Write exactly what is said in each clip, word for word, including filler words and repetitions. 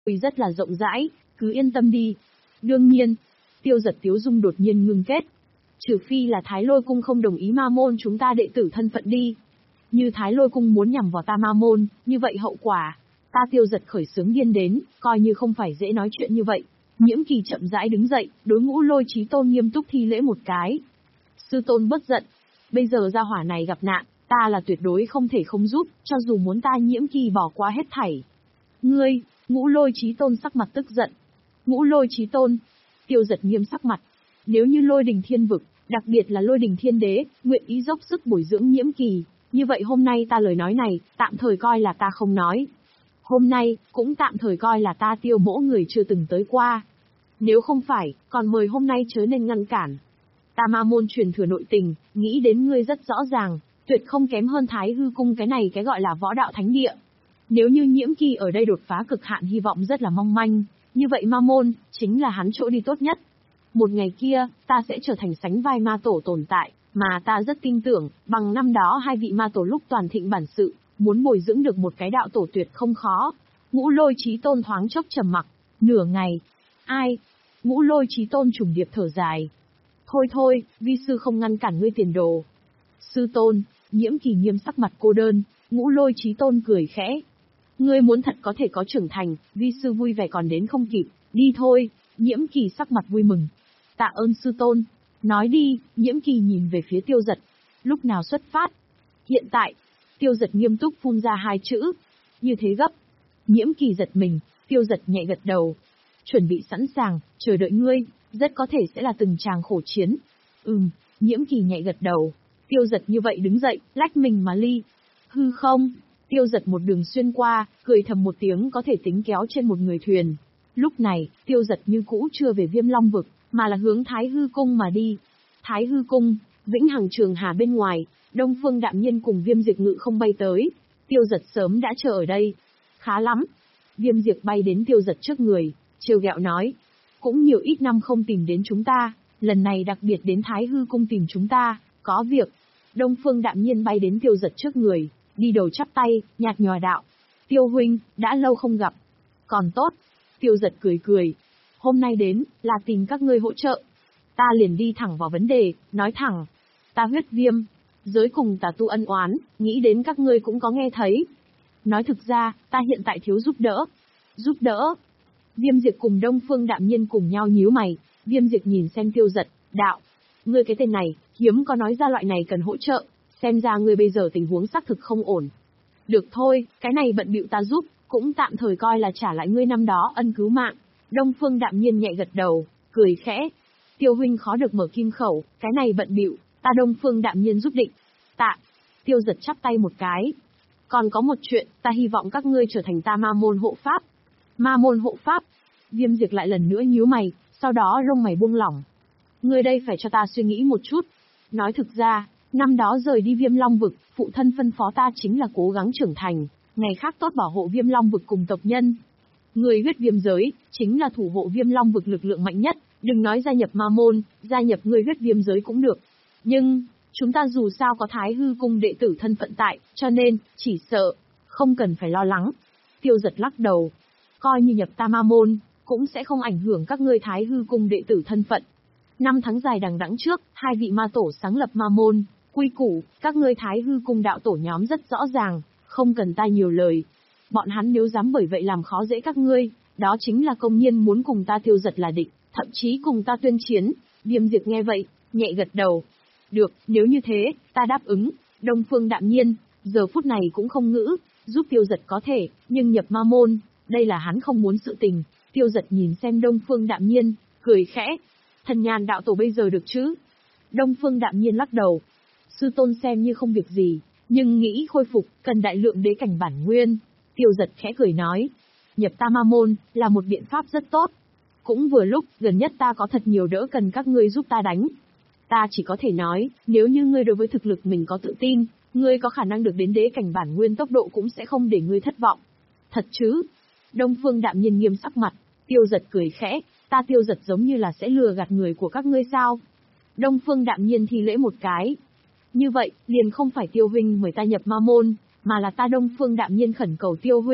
rất là rộng rãi, cứ yên tâm đi. Đương nhiên, Tiêu Giật tiếu dung đột nhiên ngưng kết. Trừ phi là Thái Lôi Cung không đồng ý ma môn chúng ta đệ tử thân phận đi. Như Thái Lôi Cung muốn nhằm vào ta ma môn, như vậy hậu quả, ta Tiêu Giật khởi xướng điên đến, coi như không phải dễ nói chuyện như vậy. Nhiễm Kỳ chậm rãi đứng dậy, đối Ngũ Lôi Chí Tôn nghiêm túc thi lễ một cái. Sư tôn bất giận, bây giờ gia hỏa này gặp nạn, ta là tuyệt đối không thể không giúp, cho dù muốn ta Nhiễm Kỳ bỏ qua hết thảy. Ngươi, Ngũ Lôi Chí Tôn sắc mặt tức giận. Ngũ Lôi Chí Tôn, Tiêu Giật nghiêm sắc mặt. Nếu như Lôi Đình Thiên Vực, đặc biệt là Lôi Đình Thiên Đế, nguyện ý dốc sức bồi dưỡng Nhiễm Kỳ, như vậy hôm nay ta lời nói này, tạm thời coi là ta không nói. Hôm nay, cũng tạm thời coi là ta Tiêu mỗ người chưa từng tới qua. Nếu không phải, còn mời hôm nay chớ nên ngăn cản. Ta ma môn truyền thừa nội tình, nghĩ đến ngươi rất rõ ràng, tuyệt không kém hơn Thái Hư Cung cái này cái gọi là võ đạo thánh địa. Nếu như Nhiễm Kỳ ở đây đột phá cực hạn hy vọng rất là mong manh, như vậy ma môn, chính là hắn chỗ đi tốt nhất. Một ngày kia, ta sẽ trở thành sánh vai ma tổ tồn tại, mà ta rất tin tưởng, bằng năm đó hai vị ma tổ lúc toàn thịnh bản sự, muốn bồi dưỡng được một cái đạo tổ tuyệt không khó. Ngũ Lôi Chí Tôn thoáng chốc trầm mặc, nửa ngày. Ai? Ngũ Lôi Chí Tôn trùng điệp thở dài. Thôi thôi, vi sư không ngăn cản ngươi tiền đồ. Sư tôn, Nhiễm Kỳ nghiêm sắc mặt cô đơn, Ngũ Lôi Chí Tôn cười khẽ. Ngươi muốn thật có thể có trưởng thành, vi sư vui vẻ còn đến không kịp, đi thôi. Nhiễm Kỳ sắc mặt vui mừng. Tạ ơn sư tôn. Nói đi, Nhiễm Kỳ nhìn về phía Tiêu Giật. Lúc nào xuất phát? Hiện tại. Tiêu Giật nghiêm túc phun ra hai chữ. Như thế gấp. Nhiễm Kỳ giật mình, Tiêu Giật nhẹ gật đầu. Chuẩn bị sẵn sàng, chờ đợi ngươi, rất có thể sẽ là từng tràng khổ chiến. Ừm, Nhiễm Kỳ nhẹ gật đầu. Tiêu Giật như vậy đứng dậy, lách mình mà ly. Hư không? Tiêu Giật một đường xuyên qua, cười thầm một tiếng có thể tính kéo trên một người thuyền. Lúc này, Tiêu Giật như cũ chưa về Viêm Long Vực, mà là hướng Thái Hư Cung mà đi. Thái Hư Cung, Vĩnh Hằng Trường Hà bên ngoài, Đông Phương Đạm Nhiên cùng Viêm Diệt Ngự không bay tới. Tiêu Giật sớm đã chờ ở đây. Khá lắm. Viêm Diệt bay đến Tiêu Giật trước người, trêu ghẹo nói. Cũng nhiều ít năm không tìm đến chúng ta, lần này đặc biệt đến Thái Hư Cung tìm chúng ta, có việc. Đông Phương Đạm Nhiên bay đến Tiêu Giật trước người, đi đầu chắp tay, nhạt nhòa đạo. Tiêu huynh, đã lâu không gặp. Còn tốt. Tiêu Giật cười cười. Hôm nay đến, là tìm các ngươi hỗ trợ. Ta liền đi thẳng vào vấn đề, nói thẳng. Ta huyết viêm, giới cùng tà tu ân oán, nghĩ đến các ngươi cũng có nghe thấy. Nói thực ra, ta hiện tại thiếu giúp đỡ. Giúp đỡ? Viêm Diệt cùng Đông Phương Đạm Nhiên cùng nhau nhíu mày, Viêm Diệt nhìn xem Tiêu Giật, đạo. Ngươi cái tên này, hiếm có nói ra loại này cần hỗ trợ, xem ra ngươi bây giờ tình huống xác thực không ổn. Được thôi, cái này bận bịu ta giúp, cũng tạm thời coi là trả lại ngươi năm đó ân cứu mạng. Đông Phương Đạm Nhiên nhẹ gật đầu, cười khẽ. Tiêu huynh khó được mở kim khẩu, cái này bận bịu, ta Đông Phương Đạm Nhiên giúp định. Tạ. Tiêu Giật chắp tay một cái. Còn có một chuyện, ta hy vọng các ngươi trở thành ta ma môn hộ pháp. Ma môn hộ pháp. Viêm Diệt lại lần nữa nhíu mày, sau đó lông mày buông lỏng. Ngươi đây phải cho ta suy nghĩ một chút. Nói thực ra, năm đó rời đi Viêm Long Vực, phụ thân phân phó ta chính là cố gắng trưởng thành, ngày khác tốt bảo hộ Viêm Long Vực cùng tộc nhân. Người huyết viêm giới, chính là thủ hộ Viêm Long Vực lực lượng mạnh nhất, đừng nói gia nhập ma môn, gia nhập người huyết viêm giới cũng được. Nhưng, chúng ta dù sao có Thái Hư Cung đệ tử thân phận tại, cho nên, chỉ sợ, không cần phải lo lắng. Tiêu Giật lắc đầu. Coi như nhập ta ma môn, cũng sẽ không ảnh hưởng các ngươi Thái Hư Cung đệ tử thân phận. Năm tháng dài đằng đẵng trước, hai vị ma tổ sáng lập ma môn, quy củ, các ngươi Thái Hư Cung đạo tổ nhóm rất rõ ràng, không cần ta nhiều lời. Bọn hắn nếu dám bởi vậy làm khó dễ các ngươi, đó chính là công nhiên muốn cùng ta Tiêu Giật là địch, thậm chí cùng ta tuyên chiến. Viêm Diệt nghe vậy, nhẹ gật đầu. Được, nếu như thế, ta đáp ứng. Đông Phương Đạm Nhiên, giờ phút này cũng không ngữ, giúp Tiêu Giật có thể, nhưng nhập ma môn, đây là hắn không muốn sự tình. Tiêu Giật nhìn xem Đông Phương Đạm Nhiên, cười khẽ. Thần Nhàn đạo tổ bây giờ được chứ? Đông Phương Đạm Nhiên lắc đầu. Sư tôn xem như không việc gì, nhưng nghĩ khôi phục, cần đại lượng đế cảnh bản nguyên. Tiêu Giật khẽ cười nói. Nhập ta ma môn, là một biện pháp rất tốt. Cũng vừa lúc, gần nhất ta có thật nhiều đỡ cần các ngươi giúp ta đánh. Ta chỉ có thể nói, nếu như ngươi đối với thực lực mình có tự tin, ngươi có khả năng được đến đế cảnh bản nguyên tốc độ cũng sẽ không để ngươi thất vọng. Thật chứ? Đông Phương Đạm Nhiên nghiêm sắc mặt, Tiêu Giật cười khẽ, ta Tiêu Giật giống như là sẽ lừa gạt người của các ngươi sao? Đông Phương Đạm Nhiên thi lễ một cái. Như vậy, liền không phải Tiêu huynh mời ta nhập ma môn, mà là ta Đông Phương Đạm Nhiên khẩn cầu Tiêu huynh,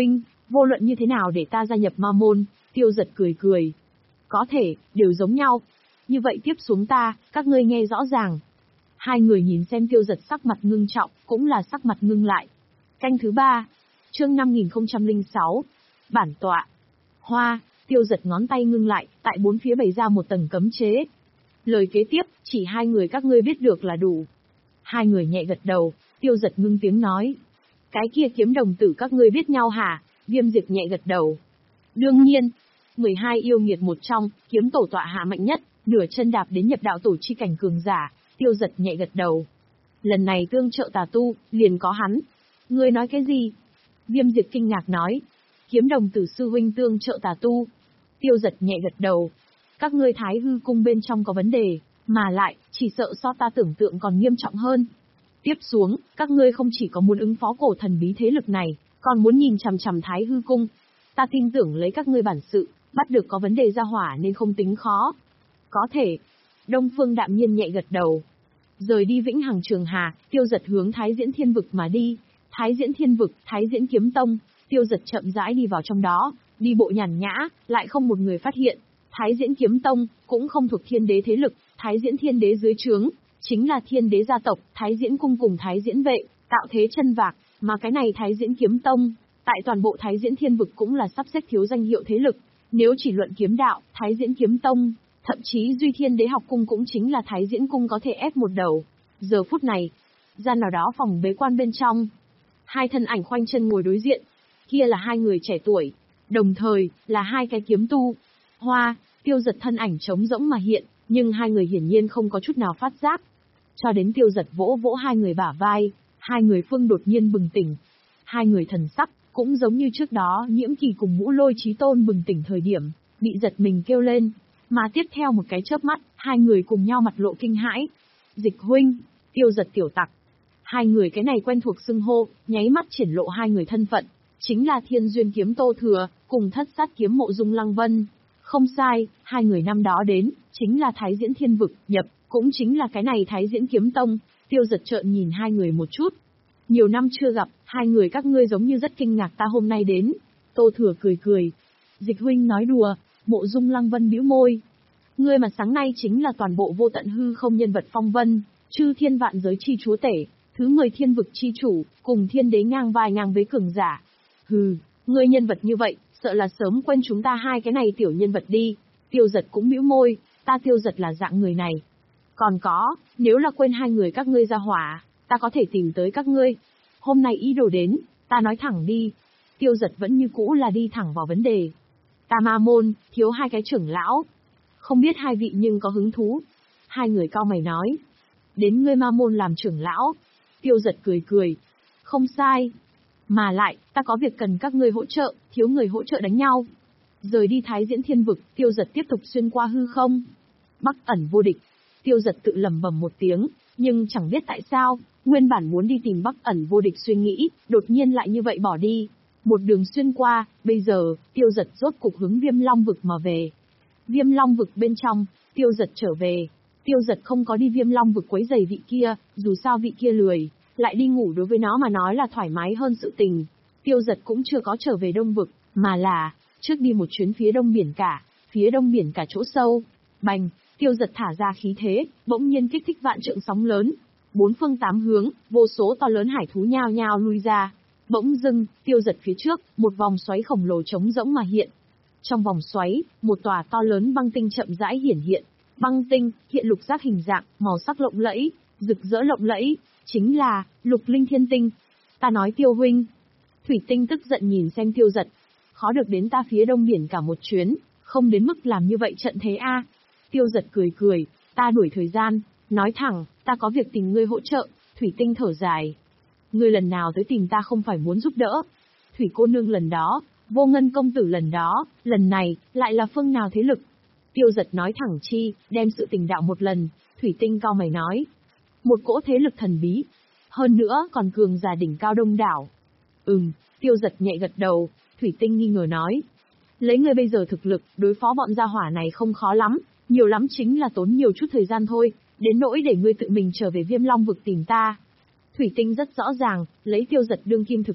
Vô luận như thế nào để ta gia nhập ma môn, Tiêu Giật cười cười. Có thể, đều giống nhau. Như vậy tiếp xuống ta, các ngươi nghe rõ ràng. Hai người nhìn xem Tiêu Giật sắc mặt ngưng trọng, cũng là sắc mặt ngưng lại. Canh thứ ba, chương năm nghìn không trăm lẻ sáu, bản tọa. Hoa, Tiêu Giật ngón tay ngưng lại, tại bốn phía bày ra một tầng cấm chế. Lời kế tiếp, chỉ hai người các ngươi biết được là đủ. Hai người nhẹ gật đầu, Tiêu Giật ngưng tiếng nói. Cái kia kiếm đồng tử các ngươi biết nhau hả? Viêm Diệp nhẹ gật đầu. Đương nhiên, mười hai yêu nghiệt một trong, kiếm tổ tọa hạ mạnh nhất, nửa chân đạp đến nhập đạo tổ chi cảnh cường giả, Tiêu Giật nhẹ gật đầu. Lần này tương trợ tà tu, liền có hắn. Ngươi nói cái gì? Viêm Diệp kinh ngạc nói. Kiếm đồng tử sư huynh tương trợ tà tu. Tiêu Giật nhẹ gật đầu. Các ngươi Thái Hư cung bên trong có vấn đề, mà lại, chỉ sợ so ta tưởng tượng còn nghiêm trọng hơn. Tiếp xuống, các ngươi không chỉ có muốn ứng phó cổ thần bí thế lực này, còn muốn nhìn chằm chằm Thái Hư cung. Ta tin tưởng lấy các ngươi bản sự, bắt được có vấn đề ra hỏa nên không tính khó. Có thể. Đông Phương đạm nhiên nhẹ gật đầu. Rời đi Vĩnh Hằng Trường Hà, Tiêu Giật hướng Thái Diễn Thiên Vực mà đi. Thái Diễn Thiên Vực, Thái Diễn Kiếm Tông, Tiêu Giật chậm rãi đi vào trong đó, đi bộ nhàn nhã, lại không một người phát hiện. Thái Diễn Kiếm Tông, cũng không thuộc Thiên Đế thế lực, Thái Diễn Thiên Đế dưới trướng, chính là Thiên Đế gia tộc, Thái Diễn cung cùng Thái Diễn vệ, tạo thế chân vạc, mà cái này Thái Diễn Kiếm Tông, tại toàn bộ Thái Diễn Thiên Vực cũng là sắp xếp thiếu danh hiệu thế lực. Nếu chỉ luận kiếm đạo, Thái Diễn Kiếm Tông, thậm chí Duy Thiên Đế học cung cũng chính là Thái Diễn cung có thể ép một đầu. Giờ phút này, gian nào đó phòng bế quan bên trong, hai thân ảnh khoanh chân ngồi đối diện, kia là hai người trẻ tuổi, đồng thời là hai cái kiếm tu. Hoa, Tiêu Giật thân ảnh trống rỗng mà hiện, nhưng hai người hiển nhiên không có chút nào phát giác. Cho đến Tiêu Giật vỗ vỗ hai người bả vai, hai người phương đột nhiên bừng tỉnh. Hai người thần sắc, cũng giống như trước đó Nhiễm Kỳ cùng Ngũ Lôi Chí Tôn bừng tỉnh thời điểm, bị giật mình kêu lên. Mà tiếp theo một cái chớp mắt, hai người cùng nhau mặt lộ kinh hãi. Dịch huynh, Tiêu Giật tiểu tặc. Hai người cái này quen thuộc xưng hô, nháy mắt triển lộ hai người thân phận. Chính là Thiên Duyên kiếm Tô Thừa, cùng Thất Sát kiếm Mộ Dung Lăng Vân. Không sai, hai người năm đó đến, chính là Thái Diễn Thiên Vực, nhập, cũng chính là cái này Thái Diễn Kiếm Tông. Tiêu Giật trợn nhìn hai người một chút. Nhiều năm chưa gặp, hai người các ngươi giống như rất kinh ngạc ta hôm nay đến. Tô Thừa cười cười. Dịch huynh nói đùa, Mộ Dung Lăng Vân bĩu môi. Ngươi mà sáng nay chính là toàn bộ vô tận hư không nhân vật phong vân, chư thiên vạn giới chi chúa tể, thứ mười thiên vực chi chủ, cùng thiên đế ngang vai ngang với cường giả. Hừ, ngươi nhân vật như vậy, sợ là sớm quên chúng ta hai cái này tiểu nhân vật đi. Tiêu Giật cũng bĩu môi, ta Tiêu Giật là dạng người này. Còn có, nếu là quên hai người các ngươi ra hỏa, ta có thể tìm tới các ngươi. Hôm nay ý đồ đến, ta nói thẳng đi. Tiêu Giật vẫn như cũ là đi thẳng vào vấn đề. Ta ma môn, thiếu hai cái trưởng lão. Không biết hai vị nhưng có hứng thú. Hai người cau mày nói. Đến ngươi ma môn làm trưởng lão. Tiêu Giật cười cười. Không sai. Mà lại, ta có việc cần các ngươi hỗ trợ, thiếu người hỗ trợ đánh nhau. Rời đi Thái Diễn Thiên Vực, Tiêu Giật tiếp tục xuyên qua hư không. Bắc ẩn vô địch. Tiêu Giật tự lẩm bẩm một tiếng, nhưng chẳng biết tại sao, nguyên bản muốn đi tìm Bắc ẩn vô địch suy nghĩ, đột nhiên lại như vậy bỏ đi. Một đường xuyên qua, bây giờ, Tiêu Giật rốt cục hướng Viêm Long Vực mà về. Viêm Long Vực bên trong, Tiêu Giật trở về. Tiêu Giật không có đi Viêm Long Vực quấy rầy vị kia, dù sao vị kia lười, lại đi ngủ đối với nó mà nói là thoải mái hơn sự tình. Tiêu Giật cũng chưa có trở về Đông Vực, mà là, trước đi một chuyến phía đông biển cả, phía đông biển cả chỗ sâu. Bành, Tiêu Giật thả ra khí thế, bỗng nhiên kích thích vạn trượng sóng lớn. Bốn phương tám hướng, vô số to lớn hải thú nhao nhao lui ra. Bỗng dưng, Tiêu Giật phía trước, một vòng xoáy khổng lồ trống rỗng mà hiện. Trong vòng xoáy, một tòa to lớn băng tinh chậm rãi hiển hiện. Băng tinh, hiện lục giác hình dạng, màu sắc lộng lẫy, rực rỡ lộng lẫy, chính là Lục Linh Thiên Tinh. Ta nói Tiêu huynh. Thủy Tinh tức giận nhìn xem Tiêu Giật. Khó được đến ta phía đông biển cả một chuyến, không đến mức làm như vậy trận thế a. Tiêu Giật cười cười, ta đuổi thời gian, nói thẳng, ta có việc tìm ngươi hỗ trợ. Thủy Tinh thở dài. Ngươi lần nào tới tìm ta không phải muốn giúp đỡ. Thủy cô nương lần đó, Vô Ngân công tử lần đó, lần này, lại là phương nào thế lực? Tiêu Giật nói thẳng chi, đem sự tình đạo một lần. Thủy Tinh cau mày nói. Một cỗ thế lực thần bí. Hơn nữa còn cường giả đỉnh cao đông đảo. Ừm, Tiêu Giật nhẹ gật đầu. Thủy Tinh nghi ngờ nói. Lấy ngươi bây giờ thực lực, đối phó bọn gia hỏa này không khó lắm. Nhiều lắm chính là tốn nhiều chút thời gian thôi. Đến nỗi để ngươi tự mình trở về Viêm Long Vực tìm ta. Thủy Tinh rất rõ ràng, lấy Tiêu Giật đương kim thực lực,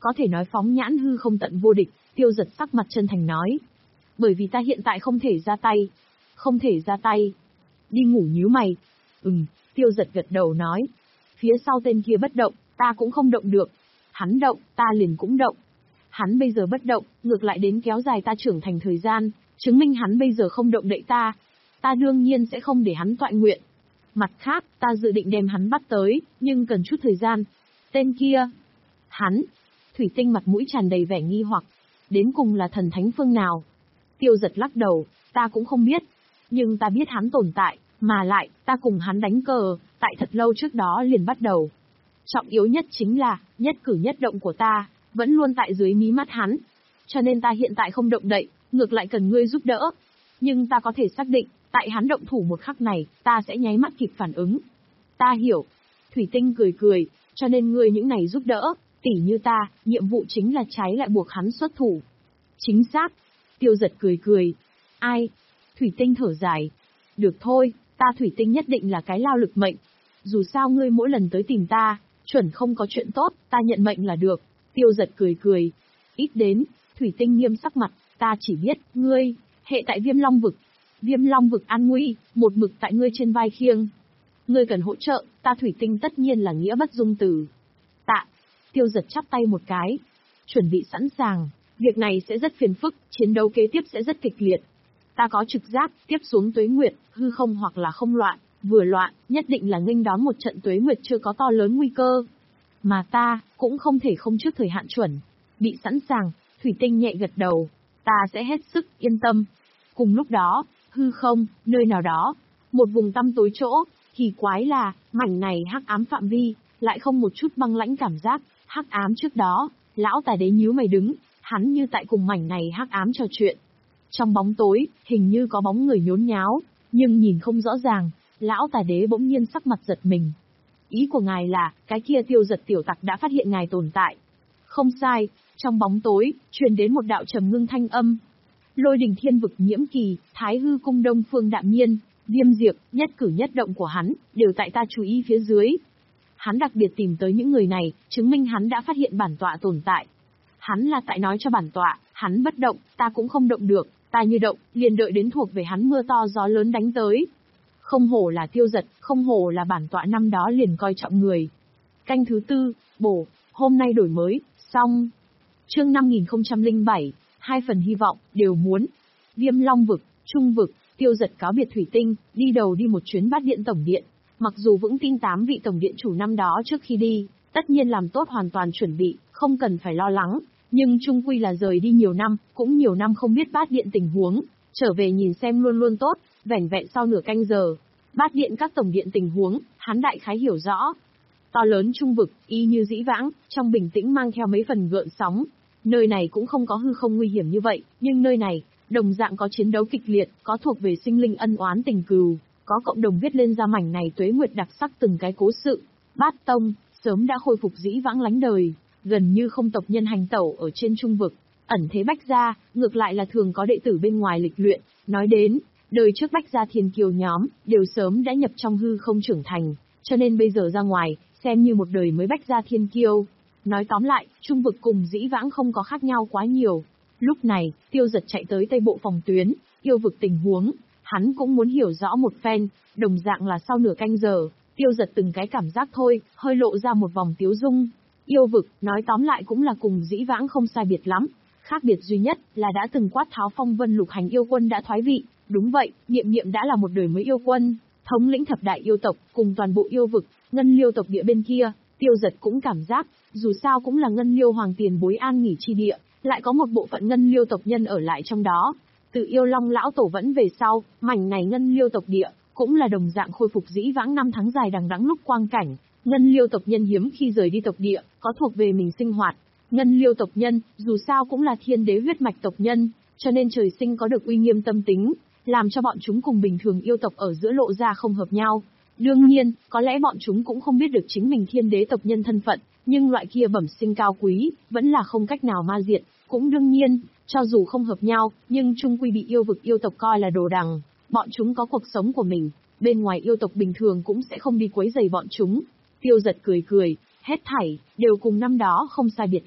Có thể nói phóng nhãn hư không tận vô địch, Tiêu Giật sắc mặt chân thành nói. Bởi vì ta hiện tại không thể ra tay. Không thể ra tay. Đi ngủ nhíu mày. Ừm, Tiêu Giật gật đầu nói. Phía sau tên kia bất động, ta cũng không động được. Hắn động, ta liền cũng động. Hắn bây giờ bất động, ngược lại đến kéo dài ta trưởng thành thời gian, chứng minh hắn bây giờ không động đậy ta. Ta đương nhiên sẽ không để hắn toại nguyện. Mặt khác, ta dự định đem hắn bắt tới, nhưng cần chút thời gian. Tên kia. Hắn. Thủy Tinh mặt mũi tràn đầy vẻ nghi hoặc. Đến cùng là thần thánh phương nào? Tiêu Giật lắc đầu, ta cũng không biết. Nhưng ta biết hắn tồn tại, mà lại, ta cùng hắn đánh cờ, tại thật lâu trước đó liền bắt đầu. Trọng yếu nhất chính là, nhất cử nhất động của ta, vẫn luôn tại dưới mí mắt hắn. Cho nên ta hiện tại không động đậy, ngược lại cần ngươi giúp đỡ. Nhưng ta có thể xác định, tại hắn động thủ một khắc này, ta sẽ nháy mắt kịp phản ứng. Ta hiểu. Thủy Tinh cười cười, cho nên ngươi những này giúp đỡ, tỉ như ta, nhiệm vụ chính là trái lại buộc hắn xuất thủ. Chính xác. Tiêu Giật cười cười. Ai? Thủy Tinh thở dài. Được thôi, ta Thủy Tinh nhất định là cái lao lực mệnh. Dù sao ngươi mỗi lần tới tìm ta, chuẩn không có chuyện tốt, ta nhận mệnh là được. Tiêu Giật cười cười. Ít đến, Thủy Tinh nghiêm sắc mặt, ta chỉ biết, ngươi, hệ tại Viêm Long Vực. Viêm Long Vực an nguy, một mực tại ngươi trên vai khiêng. Ngươi cần hỗ trợ, ta Thủy Tinh tất nhiên là nghĩa bất dung từ. Tạ. Tiêu Giật chắp tay một cái. Chuẩn bị sẵn sàng, việc này sẽ rất phiền phức, chiến đấu kế tiếp sẽ rất kịch liệt. Ta có trực giác, tiếp xuống tuế nguyệt, hư không hoặc là không loạn, vừa loạn, nhất định là nghênh đón một trận tuế nguyệt chưa có to lớn nguy cơ. Mà ta, cũng không thể không trước thời hạn chuẩn. Bị sẵn sàng, Thủy Tinh nhẹ gật đầu. Ta sẽ hết sức, yên tâm. Cùng lúc đó, hư không, nơi nào đó, một vùng tăm tối chỗ, kỳ quái là, mảnh này hắc ám phạm vi, lại không một chút băng lãnh cảm giác, hắc ám trước đó, lão tài đế nhíu mày đứng, hắn như tại cùng mảnh này hắc ám trò chuyện. Trong bóng tối, hình như có bóng người nhốn nháo, nhưng nhìn không rõ ràng, lão tài đế bỗng nhiên sắc mặt giật mình. Ý của ngài là, cái kia Tiêu Giật tiểu tặc đã phát hiện ngài tồn tại. Không sai, trong bóng tối, truyền đến một đạo trầm ngưng thanh âm. Lôi Đình Thiên Vực Nhiễm Kỳ, Thái Hư Cung Đông Phương Đạm Nhiên, Viêm Diệp, nhất cử nhất động của hắn, đều tại ta chú ý phía dưới. Hắn đặc biệt tìm tới những người này, chứng minh hắn đã phát hiện bản tọa tồn tại. Hắn là tại nói cho bản tọa, hắn bất động, ta cũng không động được, ta như động, liền đợi đến thuộc về hắn mưa to gió lớn đánh tới. Không hổ là Tiêu Giật, không hổ là bản tọa năm đó liền coi trọng người. Canh thứ tư, bổ, hôm nay đổi mới, xong. Chương năm nghìn không trăm lẻ bảy, hai phần hy vọng, đều muốn. Viêm Long Vực, Trung Vực, Tiêu Giật cáo biệt Thủy Tinh, đi đầu đi một chuyến Bát Điện Tổng Điện. Mặc dù vững tin tám vị Tổng Điện chủ năm đó trước khi đi, tất nhiên làm tốt hoàn toàn chuẩn bị, không cần phải lo lắng, nhưng chung quy là rời đi nhiều năm, cũng nhiều năm không biết Bát Điện tình huống, trở về nhìn xem luôn luôn tốt, vẻn vẹn sau nửa canh giờ. Bát Điện các Tổng Điện tình huống, hắn đại khái hiểu rõ. To lớn Trung Vực, y như dĩ vãng, trong bình tĩnh mang theo mấy phần gợn sóng. Nơi này cũng không có hư không nguy hiểm như vậy, nhưng nơi này, đồng dạng có chiến đấu kịch liệt, có thuộc về sinh linh ân oán tình cừu, có cộng đồng viết lên ra mảnh này tuế nguyệt đặc sắc từng cái cố sự. Bát Tông, sớm đã khôi phục dĩ vãng lánh đời, gần như không tộc nhân hành tẩu ở trên Trung Vực. Ẩn thế Bách Gia, ngược lại là thường có đệ tử bên ngoài lịch luyện, nói đến, đời trước Bách Gia Thiên Kiêu nhóm, đều sớm đã nhập trong hư không trưởng thành, cho nên bây giờ ra ngoài, xem như một đời mới Bách Gia Thiên Kiêu. Nói tóm lại, Trung Vực cùng dĩ vãng không có khác nhau quá nhiều. Lúc này, Tiêu Giật chạy tới Tây Bộ phòng tuyến, yêu vực tình huống, hắn cũng muốn hiểu rõ một phen, đồng dạng là sau nửa canh giờ, Tiêu Giật từng cái cảm giác thôi, hơi lộ ra một vòng tiếu dung. Yêu vực, nói tóm lại cũng là cùng dĩ vãng không sai biệt lắm, khác biệt duy nhất là đã từng quát tháo phong vân lục hành yêu quân đã thoái vị, đúng vậy, Niệm Niệm đã là một đời mới yêu quân, thống lĩnh thập đại yêu tộc, cùng toàn bộ yêu vực, Ngân Liêu tộc địa bên kia, Tiêu Giật cũng cảm giác, dù sao cũng là Ngân Liêu hoàng tiền bối an nghỉ chi địa, lại có một bộ phận Ngân Liêu tộc nhân ở lại trong đó. Từ Yêu Long lão tổ vẫn về sau, mảnh này Ngân Liêu tộc địa, cũng là đồng dạng khôi phục dĩ vãng năm tháng dài đằng đẵng lúc quang cảnh. Ngân Liêu tộc nhân hiếm khi rời đi tộc địa, có thuộc về mình sinh hoạt. Ngân Liêu tộc nhân, dù sao cũng là thiên đế huyết mạch tộc nhân, cho nên trời sinh có được uy nghiêm tâm tính, làm cho bọn chúng cùng bình thường yêu tộc ở giữa lộ ra không hợp nhau. Đương nhiên, có lẽ bọn chúng cũng không biết được chính mình thiên đế tộc nhân thân phận, nhưng loại kia bẩm sinh cao quý, vẫn là không cách nào ma diệt. Cũng đương nhiên, cho dù không hợp nhau, nhưng chung quy bị yêu vực yêu tộc coi là đồ đằng, bọn chúng có cuộc sống của mình, bên ngoài yêu tộc bình thường cũng sẽ không đi quấy rầy bọn chúng. Tiêu Giật cười cười, hết thảy, đều cùng năm đó không sai biệt lắm,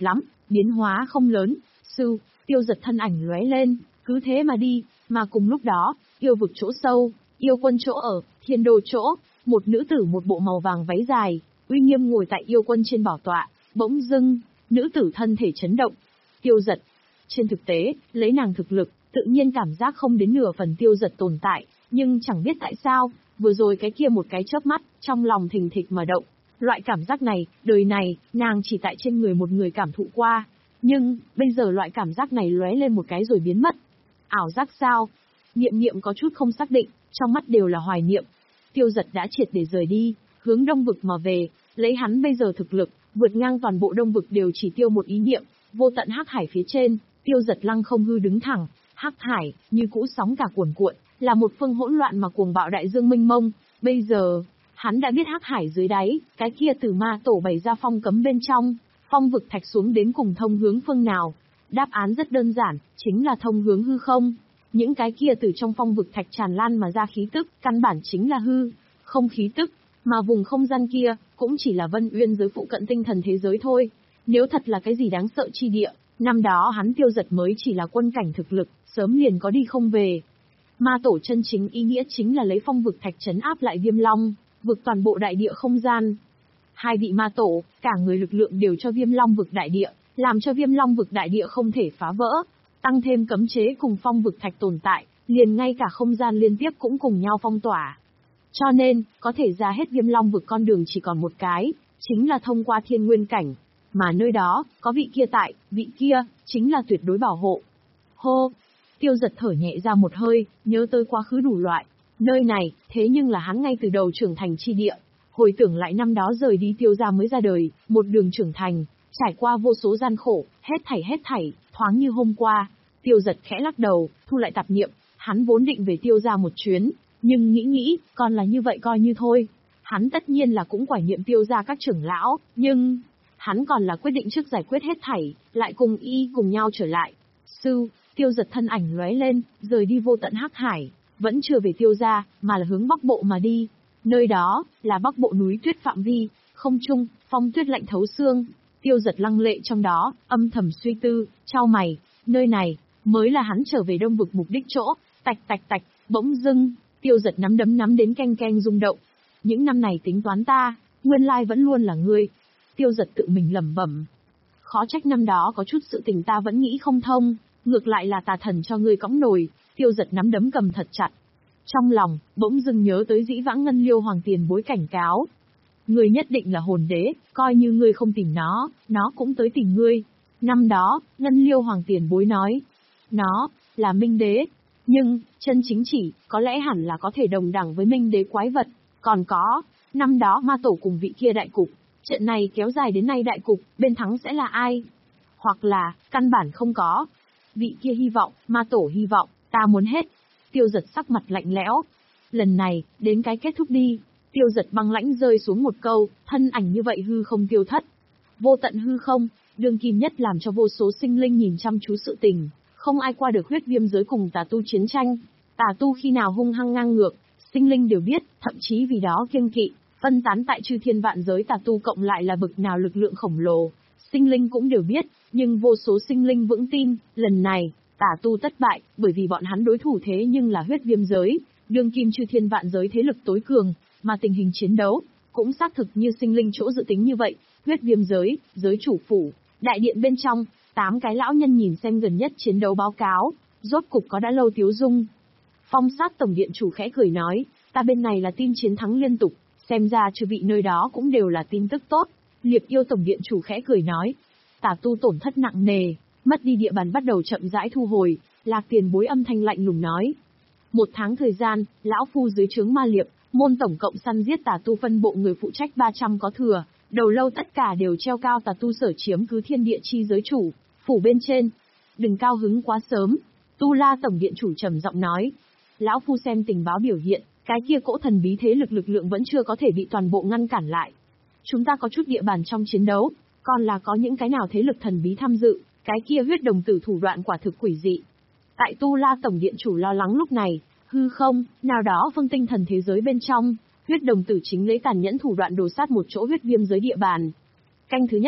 biến hóa không lớn, sư, Tiêu Giật thân ảnh lóe lên, cứ thế mà đi, mà cùng lúc đó, yêu vực chỗ sâu, yêu quân chỗ ở, thiên đô chỗ, một nữ tử một bộ màu vàng váy dài, uy nghiêm ngồi tại yêu quân trên bảo tọa, bỗng dưng, nữ tử thân thể chấn động. Tiêu Giật. Trên thực tế, lấy nàng thực lực, tự nhiên cảm giác không đến nửa phần Tiêu Giật tồn tại, nhưng chẳng biết tại sao, vừa rồi cái kia một cái chớp mắt, trong lòng thình thịch mà động. Loại cảm giác này, đời này, nàng chỉ tại trên người một người cảm thụ qua. Nhưng, bây giờ loại cảm giác này lóe lên một cái rồi biến mất. Ảo giác sao? Niệm niệm có chút không xác định, trong mắt đều là hoài niệm. Tiêu Giật đã triệt để rời đi, hướng đông vực mà về, lấy hắn bây giờ thực lực, vượt ngang toàn bộ đông vực đều chỉ tiêu một ý niệm, vô tận hắc hải phía trên, Tiêu Giật lăng không hư đứng thẳng, hắc hải, như cũ sóng cả cuồn cuộn, là một phương hỗn loạn mà cuồng bạo đại dương mênh mông. Bây giờ, hắn đã biết hắc hải dưới đáy, cái kia từ ma tổ bày ra phong cấm bên trong, phong vực thạch xuống đến cùng thông hướng phương nào. Đáp án rất đơn giản, chính là thông hướng hư không. Những cái kia từ trong phong vực thạch tràn lan mà ra khí tức, căn bản chính là hư, không khí tức, mà vùng không gian kia, cũng chỉ là Vân Uyên giới phụ cận tinh thần thế giới thôi. Nếu thật là cái gì đáng sợ chi địa, năm đó hắn Tiêu Giật mới chỉ là quân cảnh thực lực, sớm liền có đi không về. Ma tổ chân chính ý nghĩa chính là lấy phong vực thạch trấn áp lại Viêm Long, vực toàn bộ đại địa không gian. Hai vị ma tổ, cả người lực lượng đều cho Viêm Long vực đại địa, làm cho Viêm Long vực đại địa không thể phá vỡ, tăng thêm cấm chế cùng phong vực thạch tồn tại, liền ngay cả không gian liên tiếp cũng cùng nhau phong tỏa. Cho nên, có thể ra hết Viêm Long vực con đường chỉ còn một cái, chính là thông qua thiên nguyên cảnh. Mà nơi đó, có vị kia tại, vị kia, chính là tuyệt đối bảo hộ. Hô! Tiêu Giật thở nhẹ ra một hơi, nhớ tới quá khứ đủ loại. Nơi này, thế nhưng là hắn ngay từ đầu trưởng thành chi địa. Hồi tưởng lại năm đó rời đi Tiêu gia mới ra đời, một đường trưởng thành, trải qua vô số gian khổ, hết thảy hết thảy, thoáng như hôm qua. Tiêu Giật khẽ lắc đầu, thu lại tạp niệm, hắn vốn định về Tiêu gia một chuyến, nhưng nghĩ nghĩ, còn là như vậy coi như thôi. Hắn tất nhiên là cũng quải niệm Tiêu gia các trưởng lão, nhưng hắn còn là quyết định trước giải quyết hết thảy, lại cùng y cùng nhau trở lại. Sư, Tiêu Giật thân ảnh lóe lên, rời đi vô tận hắc hải, vẫn chưa về Tiêu gia, mà là hướng bắc bộ mà đi. Nơi đó, là bắc bộ núi tuyết phạm vi, không trung, phong tuyết lạnh thấu xương. Tiêu Giật lăng lệ trong đó, âm thầm suy tư, chau mày, nơi này, mới là hắn trở về đông vực mục đích chỗ. Tạch tạch tạch, bỗng dưng, Tiêu Giật nắm đấm nắm đến keng keng rung động. Những năm này tính toán ta, nguyên lai vẫn luôn là ngươi. Tiêu Giật tự mình lẩm bẩm. Khó trách năm đó có chút sự tình ta vẫn nghĩ không thông, ngược lại là tà thần cho ngươi cõng nổi. Tiêu Giật nắm đấm cầm thật chặt. Trong lòng, bỗng dưng nhớ tới dĩ vãng Ngân Liêu Hoàng tiền bối cảnh cáo. Ngươi nhất định là hồn đế, coi như ngươi không tìm nó, nó cũng tới tìm ngươi. Năm đó, Ngân Liêu Hoàng tiền bối nói, nó, là Minh Đế. Nhưng, chân chính chỉ, có lẽ hẳn là có thể đồng đẳng với Minh Đế quái vật. Còn có, năm đó ma tổ cùng vị kia đại cục. Trận này kéo dài đến nay đại cục, bên thắng sẽ là ai? Hoặc là, căn bản không có. Vị kia hy vọng, ma tổ hy vọng, ta muốn hết. Tiêu Giật sắc mặt lạnh lẽo. Lần này, đến cái kết thúc đi. Tiêu Giật băng lãnh rơi xuống một câu, thân ảnh như vậy hư không tiêu thất. Vô tận hư không, đương kim nhất làm cho vô số sinh linh nhìn chăm chú sự tình. Không ai qua được huyết viêm giới cùng tà tu chiến tranh. Tà tu khi nào hung hăng ngang ngược, sinh linh đều biết, thậm chí vì đó kiêng kỵ. Phân tán tại chư thiên vạn giới tà tu cộng lại là bực nào lực lượng khổng lồ. Sinh linh cũng đều biết, nhưng vô số sinh linh vững tin, lần này, tà tu thất bại, bởi vì bọn hắn đối thủ thế nhưng là huyết viêm giới, đương kim chư thiên vạn giới thế lực tối cường, mà tình hình chiến đấu, cũng xác thực như sinh linh chỗ dự tính như vậy, huyết viêm giới, giới chủ phủ, đại điện bên trong, tám cái lão nhân nhìn xem gần nhất chiến đấu báo cáo, rốt cục có đã lâu tiếu dung. Phong sát tổng điện chủ khẽ cười nói, ta bên này là tin chiến thắng liên tục, xem ra chư vị nơi đó cũng đều là tin tức tốt. Liệp yêu tổng điện chủ khẽ cười nói, tà tu tổn thất nặng nề, mất đi địa bàn bắt đầu chậm rãi thu hồi. Lạc tiền bối âm thanh lạnh lùng nói, một tháng thời gian, lão phu dưới trướng ma liệp, môn tổng cộng săn giết tà tu phân bộ người phụ trách ba trăm có thừa, đầu lâu tất cả đều treo cao tà tu sở chiếm cứ thiên địa chi giới chủ, phủ bên trên. Đừng cao hứng quá sớm, Tu La tổng điện chủ trầm giọng nói, lão phu xem tình báo biểu hiện, cái kia cỗ thần bí thế lực lực lượng vẫn chưa có thể bị toàn bộ ngăn cản lại. Chúng ta có chút địa bàn trong chiến đấu, còn là có những cái nào thế lực thần bí tham dự, cái kia huyết đồng tử thủ đoạn quả thực quỷ dị. Tại Tu La tổng điện chủ lo lắng lúc này, hư không, nào đó phương tinh thần thế giới bên trong, huyết đồng tử chính lấy tàn nhẫn thủ đoạn đồ sát một chỗ huyết viêm giới địa bàn. Canh thứ nhất,